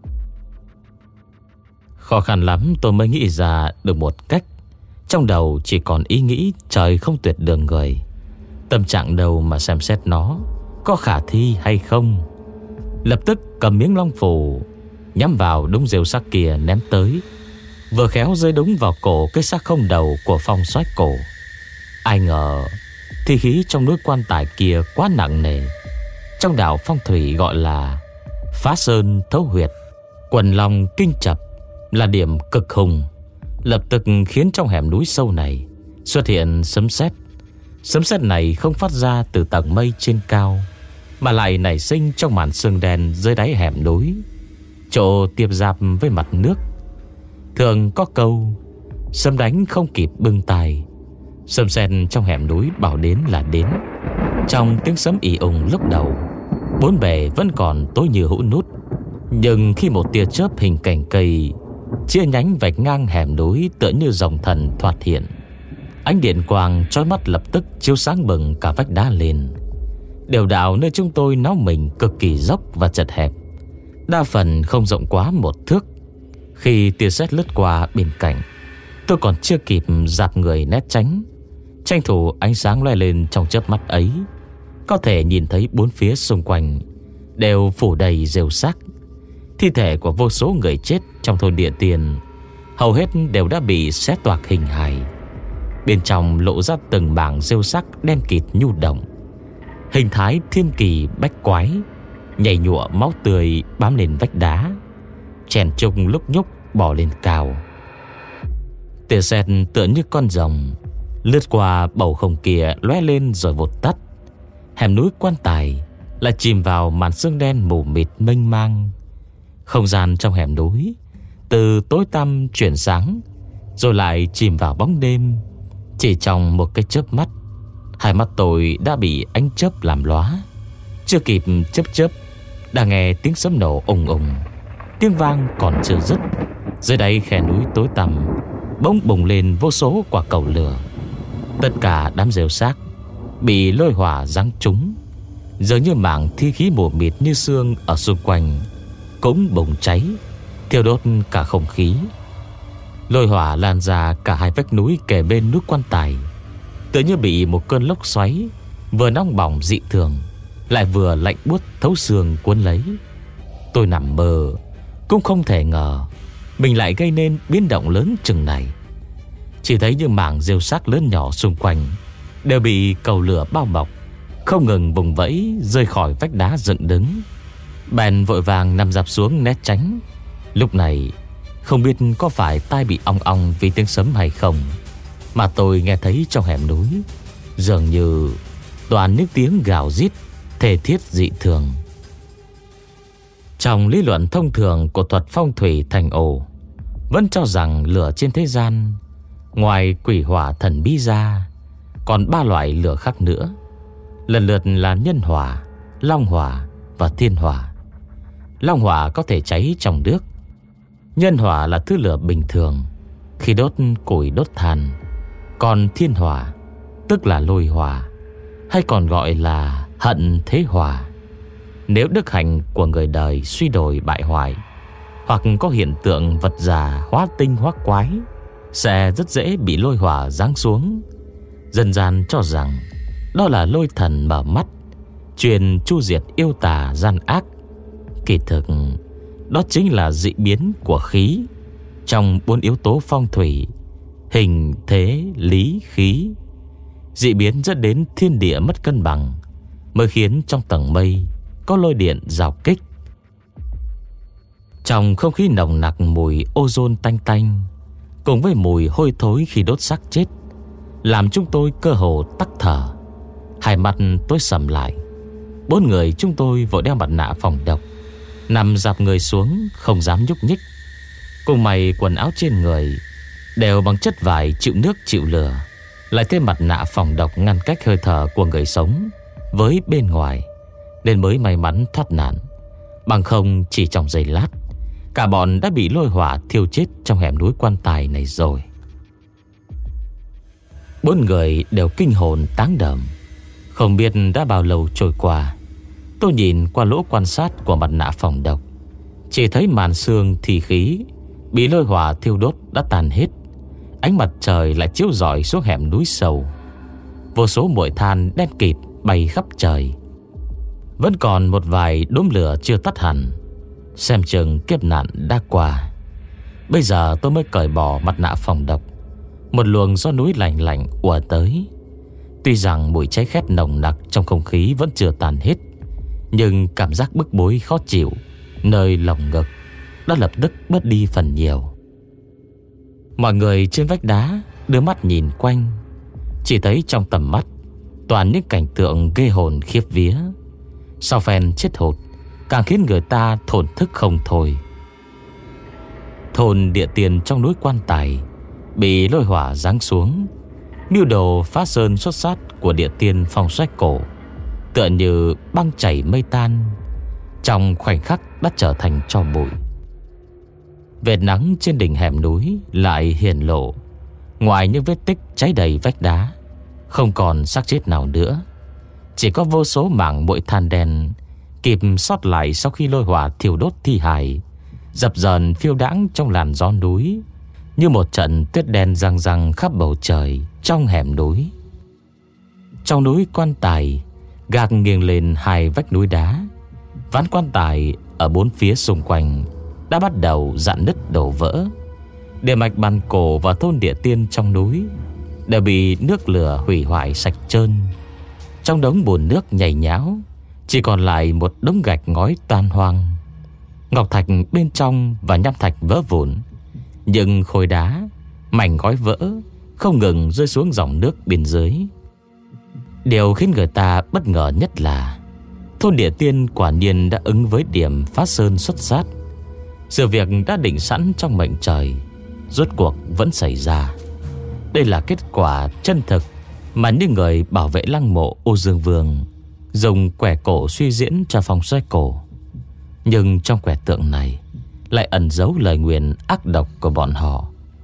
Khó khăn lắm tôi mới nghĩ ra được một cách. Trong đầu chỉ còn ý nghĩ trời không tuyệt đường người. Tâm trạng đâu mà xem xét nó có khả thi hay không. Lập tức cầm miếng long phù nhắm vào đúng rêu xác kia ném tới, vừa khéo rơi đúng vào cổ cái xác không đầu của Phong soái cổ. Ai ngờ thi khí trong núi quan tài kia quá nặng nề, trong đạo phong thủy gọi là phá sơn thấu huyệt, quần long kinh chập, là điểm cực hùng. Lập tức khiến trong hẻm núi sâu này xuất hiện sấm sét. Sấm sét này không phát ra từ tầng mây trên cao, mà lại nảy sinh trong màn sương đen dưới đáy hẻm núi, chỗ tiếp giáp với mặt nước. Thường có câu sấm đánh không kịp bưng tài. Sấm sét trong hẻm núi bảo đến là đến. Trong tiếng sấm ì ùng lúc đầu, bốn bề vẫn còn tối như hũ nút, nhưng khi một tia chớp hình cành cây chia nhánh vạch ngang hẻm núi tựa như dòng thần thoạt hiện, ánh điện quang chói mắt lập tức chiếu sáng bừng cả vách đá lên. Đều đạo nơi chúng tôi náo mình cực kỳ dốc và chật hẹp, đa phần không rộng quá một thước. Khi tia sét lướt qua bên cạnh, tôi còn chưa kịp dạp người né tránh, tranh thủ ánh sáng loe lên trong chớp mắt ấy, có thể nhìn thấy bốn phía xung quanh đều phủ đầy rêu xác. Thi thể của vô số người chết trong thôn địa tiền hầu hết đều đã bị xé toạc hình hài. Bên trong lộ ra từng mảng rêu sắc đen kịt nhu động, hình thái thiên kỳ bách quái, nhảy nhụa máu tươi bám lên vách đá, chèn chung lúc nhúc bò lên cao. Tia sét tựa như con rồng lướt qua bầu không kia lóe lên rồi vụt tắt. Hẻm núi quan tài lại chìm vào màn sương đen mù mịt mênh mang. Không gian trong hẻm núi từ tối tăm chuyển sáng, rồi lại chìm vào bóng đêm. Chỉ trong một cái chớp mắt, hai mắt tôi đã bị ánh chớp làm lóa. Chưa kịp chớp chớp, đã nghe tiếng sấm nổ ùng ùng. Tiếng vang còn chưa dứt, dưới đáy khe núi tối tăm bỗng bùng lên vô số quả cầu lửa, Tất cả đám rêu xác bị lôi hỏa giáng trúng, dường như mảng thi khí mù mịt như xương ở xung quanh cũng bùng cháy, thiêu đốt cả không khí. Lôi hỏa lan ra cả hai vách núi kề bên núi Quan Tài, tựa như bị một cơn lốc xoáy vừa nóng bỏng dị thường, lại vừa lạnh buốt thấu xương cuốn lấy. Tôi nằm mơ cũng không thể ngờ mình lại gây nên biến động lớn chừng này. Chỉ thấy những mảng rêu xác lớn nhỏ xung quanh đều bị cầu lửa bao bọc, không ngừng vùng vẫy rơi khỏi vách đá dựng đứng. Bèn vội vàng nằm dạp xuống né tránh. Lúc này không biết có phải tai bị ong ong vì tiếng sấm hay không, mà tôi nghe thấy trong hẻm núi dường như toàn những tiếng gào rít thề thiết dị thường. Trong lý luận thông thường của thuật phong thủy thành ổ, vẫn cho rằng lửa trên thế gian ngoài quỷ hỏa thần bí ra còn ba loại lửa khác nữa, lần lượt là nhân hỏa, long hỏa và thiên hỏa. Long hỏa có thể cháy trong nước. Nhân hỏa là thứ lửa bình thường khi đốt củi đốt than. Còn thiên hỏa tức là lôi hỏa, hay còn gọi là hận thế hỏa. Nếu đức hạnh của người đời suy đồi bại hoại, hoặc có hiện tượng vật già hóa tinh hóa quái, sẽ rất dễ bị lôi hỏa giáng xuống. Dân gian cho rằng đó là lôi thần mở mắt, truyền chu diệt yêu tà gian ác. Kỳ thực đó chính là dị biến của khí trong bốn yếu tố phong thủy: hình, thế, lý, khí. Dị biến dẫn đến thiên địa mất cân bằng, mới khiến trong tầng mây có lôi điện rào kích. Trong không khí nồng nặc mùi ozone tanh tanh, cùng với mùi hôi thối khi đốt xác chết, làm chúng tôi cơ hồ tắc thở. Hai mắt tối sầm lại. Bốn người chúng tôi vội đeo mặt nạ phòng độc, nằm dạp người xuống không dám nhúc nhích. Cùng mày quần áo trên người đều bằng chất vải chịu nước chịu lửa, lại thêm mặt nạ phòng độc ngăn cách hơi thở của người sống với bên ngoài, nên mới may mắn thoát nạn. Bằng không chỉ trong giây lát, cả bọn đã bị lôi hỏa thiêu chết trong hẻm núi Quan Tài này rồi. Bốn người đều kinh hồn táng đờm. Không biết đã bao lâu trôi qua. Tôi nhìn qua lỗ quan sát của mặt nạ phòng độc, chỉ thấy màn xương thi khí bị lôi hỏa thiêu đốt đã tàn hết. Ánh mặt trời lại chiếu rọi xuống hẻm núi sâu. Vô số muội than đen kịt bay khắp trời. Vẫn còn một vài đốm lửa chưa tắt hẳn. Xem chừng kiếp nạn đã qua. Bây giờ tôi mới cởi bỏ mặt nạ phòng độc. Một luồng gió núi lạnh lạnh ùa tới. Tuy rằng mùi cháy khét nồng nặc trong không khí vẫn chưa tàn hết, nhưng cảm giác bức bối khó chịu nơi lòng ngực đã lập tức bớt đi phần nhiều. Mọi người trên vách đá đưa mắt nhìn quanh, chỉ thấy trong tầm mắt toàn những cảnh tượng ghê hồn khiếp vía. Sau phen chết hụt, càng khiến người ta thổn thức không thôi. Thôn địa tiền trong núi Quan Tài bị lôi hỏa giáng xuống. Mưu đồ phá sơn xuất sát của địa tiên phong sách cổ tựa như băng chảy mây tan, trong khoảnh khắc đã trở thành tro bụi. Vệt nắng trên đỉnh hẻm núi lại hiển lộ. Ngoài những vết tích cháy đầy vách đá, không còn xác chết nào nữa. Chỉ có vô số mảng bụi than đen kịp sót lại sau khi lôi hỏa thiêu đốt thi hài, dập dờn phiêu đãng trong làn gió núi, như một trận tuyết đen răng răng khắp bầu trời trong hẻm núi. Trong núi Quan Tài, gác nghiêng lên hai vách núi đá. Ván quan tài ở bốn phía xung quanh đã bắt đầu rạn nứt đổ vỡ. Địa mạch bàn cổ và thôn địa tiên trong núi đều bị nước lửa hủy hoại sạch trơn. Trong đống bùn nước nhầy nhão, chỉ còn lại một đống gạch ngói tan hoang. Ngọc thạch bên trong và nham thạch vỡ vụn, nhưng khối đá, mảnh gói vỡ không ngừng rơi xuống dòng nước bên dưới. Điều khiến người ta bất ngờ nhất là thôn địa tiên quả nhiên đã ứng với điểm phá sơn xuất sát. Sự việc đã định sẵn trong mệnh trời rốt cuộc vẫn xảy ra. Đây là kết quả chân thực mà những người bảo vệ lăng mộ Ô Dương Vương dùng quẻ cổ suy diễn cho phong xoay cổ. Nhưng trong quẻ tượng này lại ẩn giấu lời nguyền ác độc của bọn họ.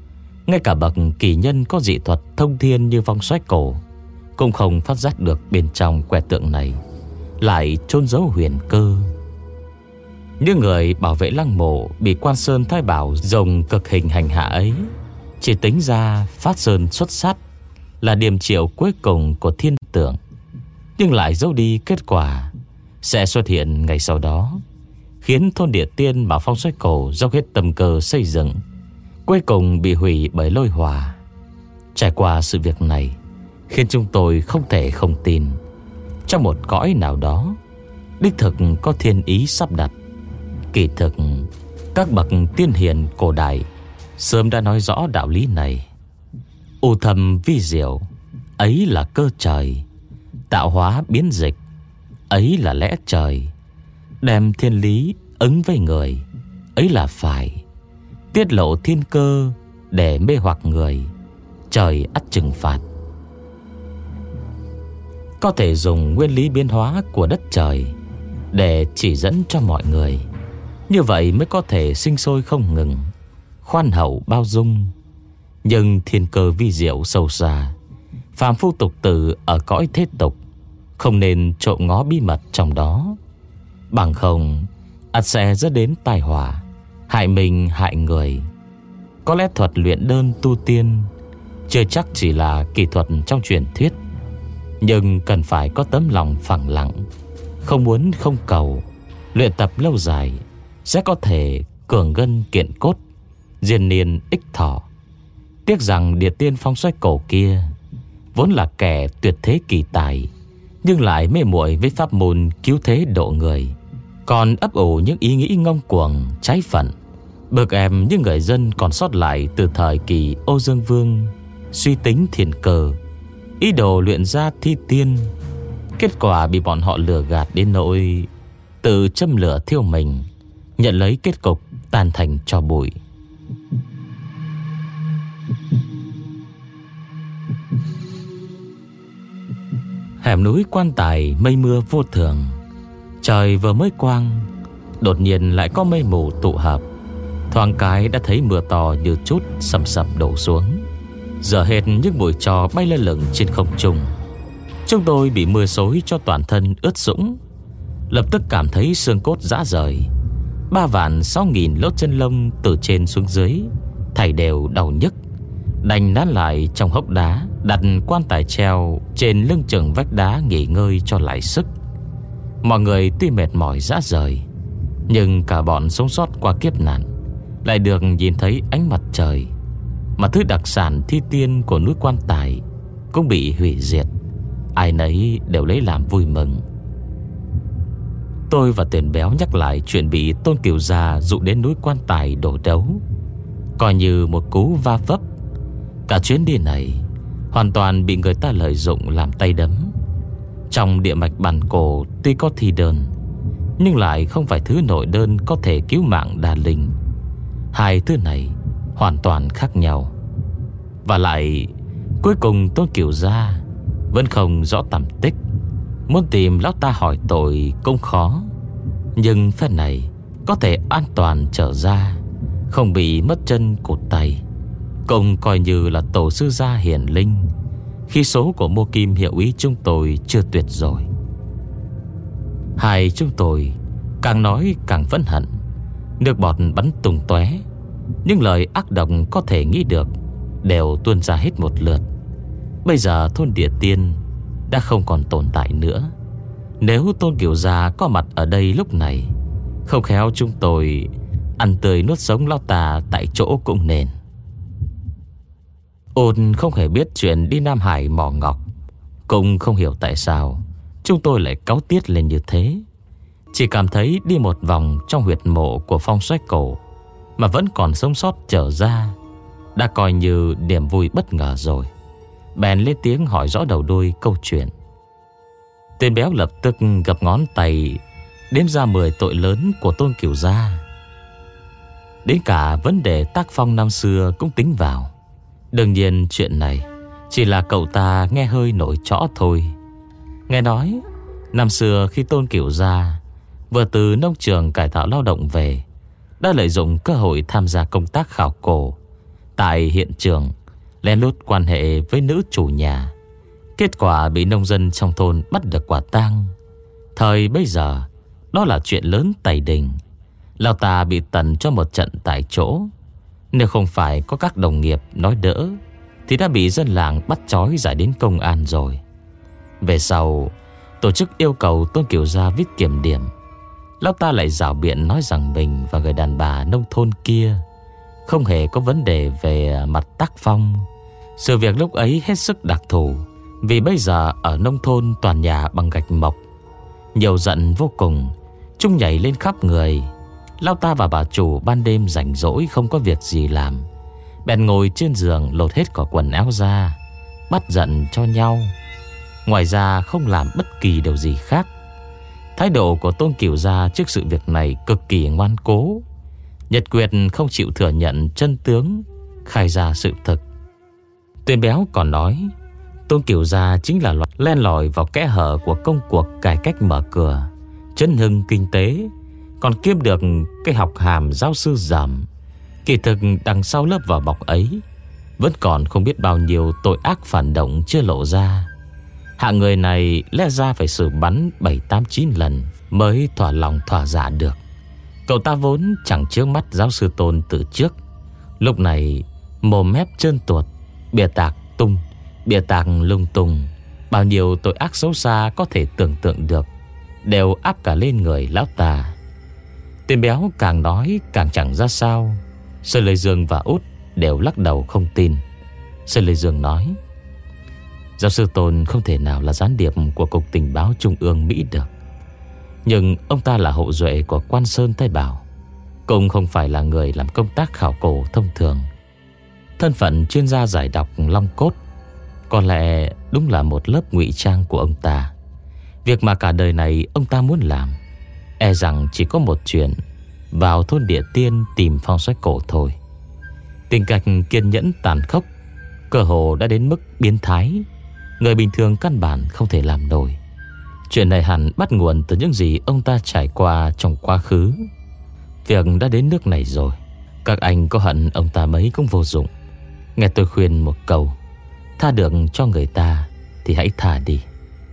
Ngay cả bậc kỳ nhân có dị thuật thông thiên như Phong Soái Cổ cũng không phát giác được bên trong que tượng này lại chôn giấu huyền cơ. Những người bảo vệ lăng mộ bị Quan Sơn Thái Bảo dùng cực hình hành hạ ấy chỉ tính ra Phát Sơn xuất sát là điểm triệu cuối cùng của thiên tượng, nhưng lại giấu đi kết quả sẽ xuất hiện ngày sau đó, khiến thôn Địa Tiên mà Phong Soái Cổ dốc hết tâm cơ xây dựng cuối cùng bị hủy bởi lôi hỏa. Trải qua sự việc này khiến chúng tôi không thể không tin trong một cõi nào đó đích thực có thiên ý sắp đặt. Kỳ thực các bậc tiên hiền cổ đại sớm đã nói rõ đạo lý này. U thầm vi diệu, ấy là cơ trời. Tạo hóa biến dịch, ấy là lẽ trời. Đem thiên lý ứng với người, ấy là phải. Tiết lộ thiên cơ để mê hoặc người, trời ắt trừng phạt. Có thể dùng nguyên lý biến hóa của đất trời để chỉ dẫn cho mọi người, như vậy mới có thể sinh sôi không ngừng, khoan hậu bao dung. Nhưng thiên cơ vi diệu sâu xa, phàm phu tục tử ở cõi thế tục không nên trộm ngó bí mật trong đó, bằng không ắt sẽ dẫn đến tai họa, hại mình hại người. Có lẽ thuật luyện đơn tu tiên chưa chắc chỉ là kỳ thuật trong truyền thuyết, nhưng cần phải có tấm lòng phẳng lặng, không muốn không cầu, luyện tập lâu dài sẽ có thể cường gân kiện cốt, diên niên ích thọ. Tiếc rằng Địa Tiên Phong Soái Cổ kia vốn là kẻ tuyệt thế kỳ tài, nhưng lại mê muội với pháp môn cứu thế độ người, còn ấp ủ những ý nghĩ ngông cuồng trái phận, bực em những người dân còn sót lại từ thời kỳ Ô Dương Vương suy tính thiên cơ, ý đồ luyện ra thi tiên. Kết quả bị bọn họ lừa gạt đến nỗi tự châm lửa thiêu mình, nhận lấy kết cục tan thành tro bụi. Hẻm núi Quan Tài mây mưa vô thường, trời vừa mới quang, đột nhiên lại có mây mù tụ hợp. Thoáng cái đã thấy mưa to như chút sầm sập đổ xuống, giờ hết những bụi tro bay lơ lửng trên không trung. Chúng tôi bị mưa xối cho toàn thân ướt sũng, lập tức cảm thấy xương cốt rã rời. Ba vạn sáu nghìn lỗ chân lông từ trên xuống dưới thảy đều đau nhức, đành nán lại trong hốc đá, đặt quan tài treo trên lưng chừng vách đá nghỉ ngơi cho lại sức. Mọi người tuy mệt mỏi rã rời, nhưng cả bọn sống sót qua kiếp nạn lại được nhìn thấy ánh mặt trời, mà thứ đặc sản thi tiên của núi Quan Tài cũng bị hủy diệt. Ai nấy đều lấy làm vui mừng. Tôi và Tiền Béo nhắc lại chuyện bị Tôn Kiều Gia dụ đến núi Quan Tài đổ đấu, coi như một cú va vấp. Cả chuyến đi này hoàn toàn bị người ta lợi dụng làm tay đấm. Trong địa mạch bản cổ tuy có thi đơn, nhưng lại không phải thứ nội đơn có thể cứu mạng đà linh. Hai thứ này hoàn toàn khác nhau. Và lại cuối cùng Tôn Kiều Gia vẫn không rõ tầm tích, muốn tìm lão ta hỏi tội cũng khó. Nhưng phen này có thể an toàn trở ra, không bị mất chân cụt tay, cũng coi như là tổ sư gia hiển linh. Khi số của Mô Kim hiệu ý chúng tôi chưa tuyệt rồi. Hai chúng tôi càng nói càng phẫn hận, nước bọt bắn tung tóe. Những lời ác độc có thể nghĩ được đều tuôn ra hết một lượt. Bây giờ thôn Địa Tiên đã không còn tồn tại nữa. Nếu Tôn Kiều Gia có mặt ở đây lúc này, không khéo chúng tôi ăn tươi nuốt sống lão ta tại chỗ cũng nên. Ôn không hề biết chuyện đi Nam Hải mỏ ngọc, cũng không hiểu tại sao chúng tôi lại cáu tiết lên như thế. Chỉ cảm thấy đi một vòng trong huyệt mộ của Phong Soái Cổ mà vẫn còn sống sót trở ra đã coi như niềm vui bất ngờ rồi. Bèn lên tiếng hỏi rõ đầu đuôi câu chuyện. Tên Béo lập tức gập ngón tay đếm ra mười tội lớn của Tôn Kiều Gia. Đến cả vấn đề tác phong năm xưa cũng tính vào. Đương nhiên chuyện này chỉ là cậu ta nghe hơi nổi trõ thôi. Nghe nói năm xưa khi Tôn Kiều Gia vừa từ nông trường cải tạo lao động về, đã lợi dụng cơ hội tham gia công tác khảo cổ tại hiện trường lén lút quan hệ với nữ chủ nhà. Kết quả bị nông dân trong thôn bắt được quả tang. Thời bây giờ đó là chuyện lớn tày đình. Lão ta bị tần cho một trận tại chỗ. Nếu không phải có các đồng nghiệp nói đỡ thì đã bị dân làng bắt trói giải đến công an rồi. Về sau, tổ chức yêu cầu Tôn Kiều Gia viết kiểm điểm. Lão ta lại rảo biện nói rằng mình và người đàn bà nông thôn kia không hề có vấn đề về mặt tác phong. Sự việc lúc ấy hết sức đặc thù, vì bây giờ ở nông thôn toàn nhà bằng gạch mộc. Nhiều giận vô cùng, chúng nhảy lên khắp người. Lão ta và bà chủ ban đêm rảnh rỗi không có việc gì làm, bèn ngồi trên giường lột hết cả quần áo ra, bắt giận cho nhau. Ngoài ra không làm bất kỳ điều gì khác. Thái độ của Tôn Kiều Gia trước sự việc này cực kỳ ngoan cố, nhật quyết không chịu thừa nhận chân tướng, khai ra sự thực. Tuyên Béo còn nói Tôn Kiều Gia chính là loại len lỏi vào kẽ hở của công cuộc cải cách mở cửa, chấn hưng kinh tế, còn kiếm được cái học hàm giáo sư dởm. Kỳ thực đằng sau lớp vỏ bọc ấy vẫn còn không biết bao nhiêu tội ác phản động chưa lộ ra. Hạng người này lẽ ra phải xử bắn bảy tám chín lần mới thỏa lòng thỏa dạ được. Cậu ta vốn chẳng chướng mắt giáo sư Tôn từ trước, lúc này mồm mép trơn tuột, bịa tạc tung, bịa tạc lung tung. Bao nhiêu tội ác xấu xa có thể tưởng tượng được đều áp cả lên người lão ta. Tuyên Béo càng nói càng chẳng ra sao. Sơn Lê Dương và Út đều lắc đầu không tin. Sơn Lê Dương nói giáo sư Tôn không thể nào là gián điệp của Cục Tình báo Trung ương Mỹ được. Nhưng ông ta là hậu duệ của Quan Sơn Tây Bảo, cũng không phải là người làm công tác khảo cổ thông thường. Thân phận chuyên gia giải đọc long cốt có lẽ đúng là một lớp ngụy trang của ông ta. Việc mà cả đời này ông ta muốn làm e rằng chỉ có một chuyện: vào thôn Địa Tiên tìm phong sách cổ thôi. Tình cảnh kiên nhẫn tàn khốc, cơ hồ đã đến mức biến thái, người bình thường căn bản không thể làm nổi. Chuyện này hẳn bắt nguồn từ những gì ông ta trải qua trong quá khứ. Việc đã đến nước này rồi, các anh có hận ông ta mấy cũng vô dụng. Nghe tôi khuyên một câu: tha được cho người ta thì hãy tha đi.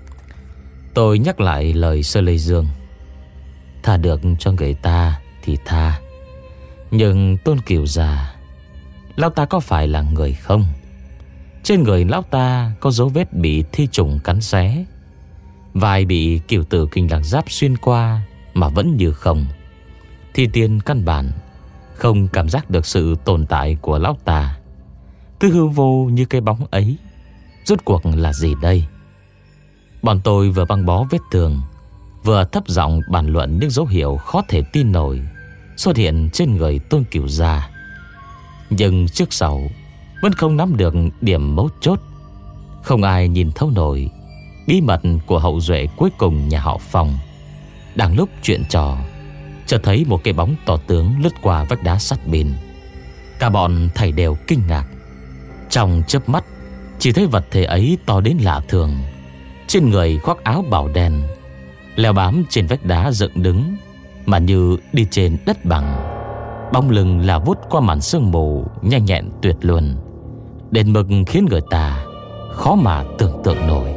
Tôi nhắc lại lời Sơ Lê Dương: tha được cho người ta thì tha. Nhưng Tôn Kiều Gia, lão ta có phải là người không? Trên người lão ta có dấu vết bị thi trùng cắn xé, vai bị cửu tử kinh lạc giáp xuyên qua mà vẫn như không. Thi tiên căn bản không cảm giác được sự tồn tại của lão ta. Thứ hư vô như cái bóng ấy rốt cuộc là gì đây? Bọn tôi vừa băng bó vết thương, vừa thấp giọng bàn luận những dấu hiệu khó thể tin nổi xuất hiện trên người Tôn Kiều Gia. Nhưng trước sau vẫn không nắm được điểm mấu chốt. Không ai nhìn thấu nổi bí mật của hậu duệ cuối cùng nhà họ Phong. Đang lúc chuyện trò, chợt thấy một cái bóng to tướng lướt qua vách đá sắt bên. Cả bọn thảy đều kinh ngạc. Trong chớp mắt, chỉ thấy vật thể ấy to đến lạ thường. Trên người khoác áo bảo đen, leo bám trên vách đá dựng đứng, mà như đi trên đất bằng. Bóng lưng là vút qua màn sương mù, nhanh nhẹn tuyệt luân, đến mức khiến người ta khó mà tưởng tượng nổi.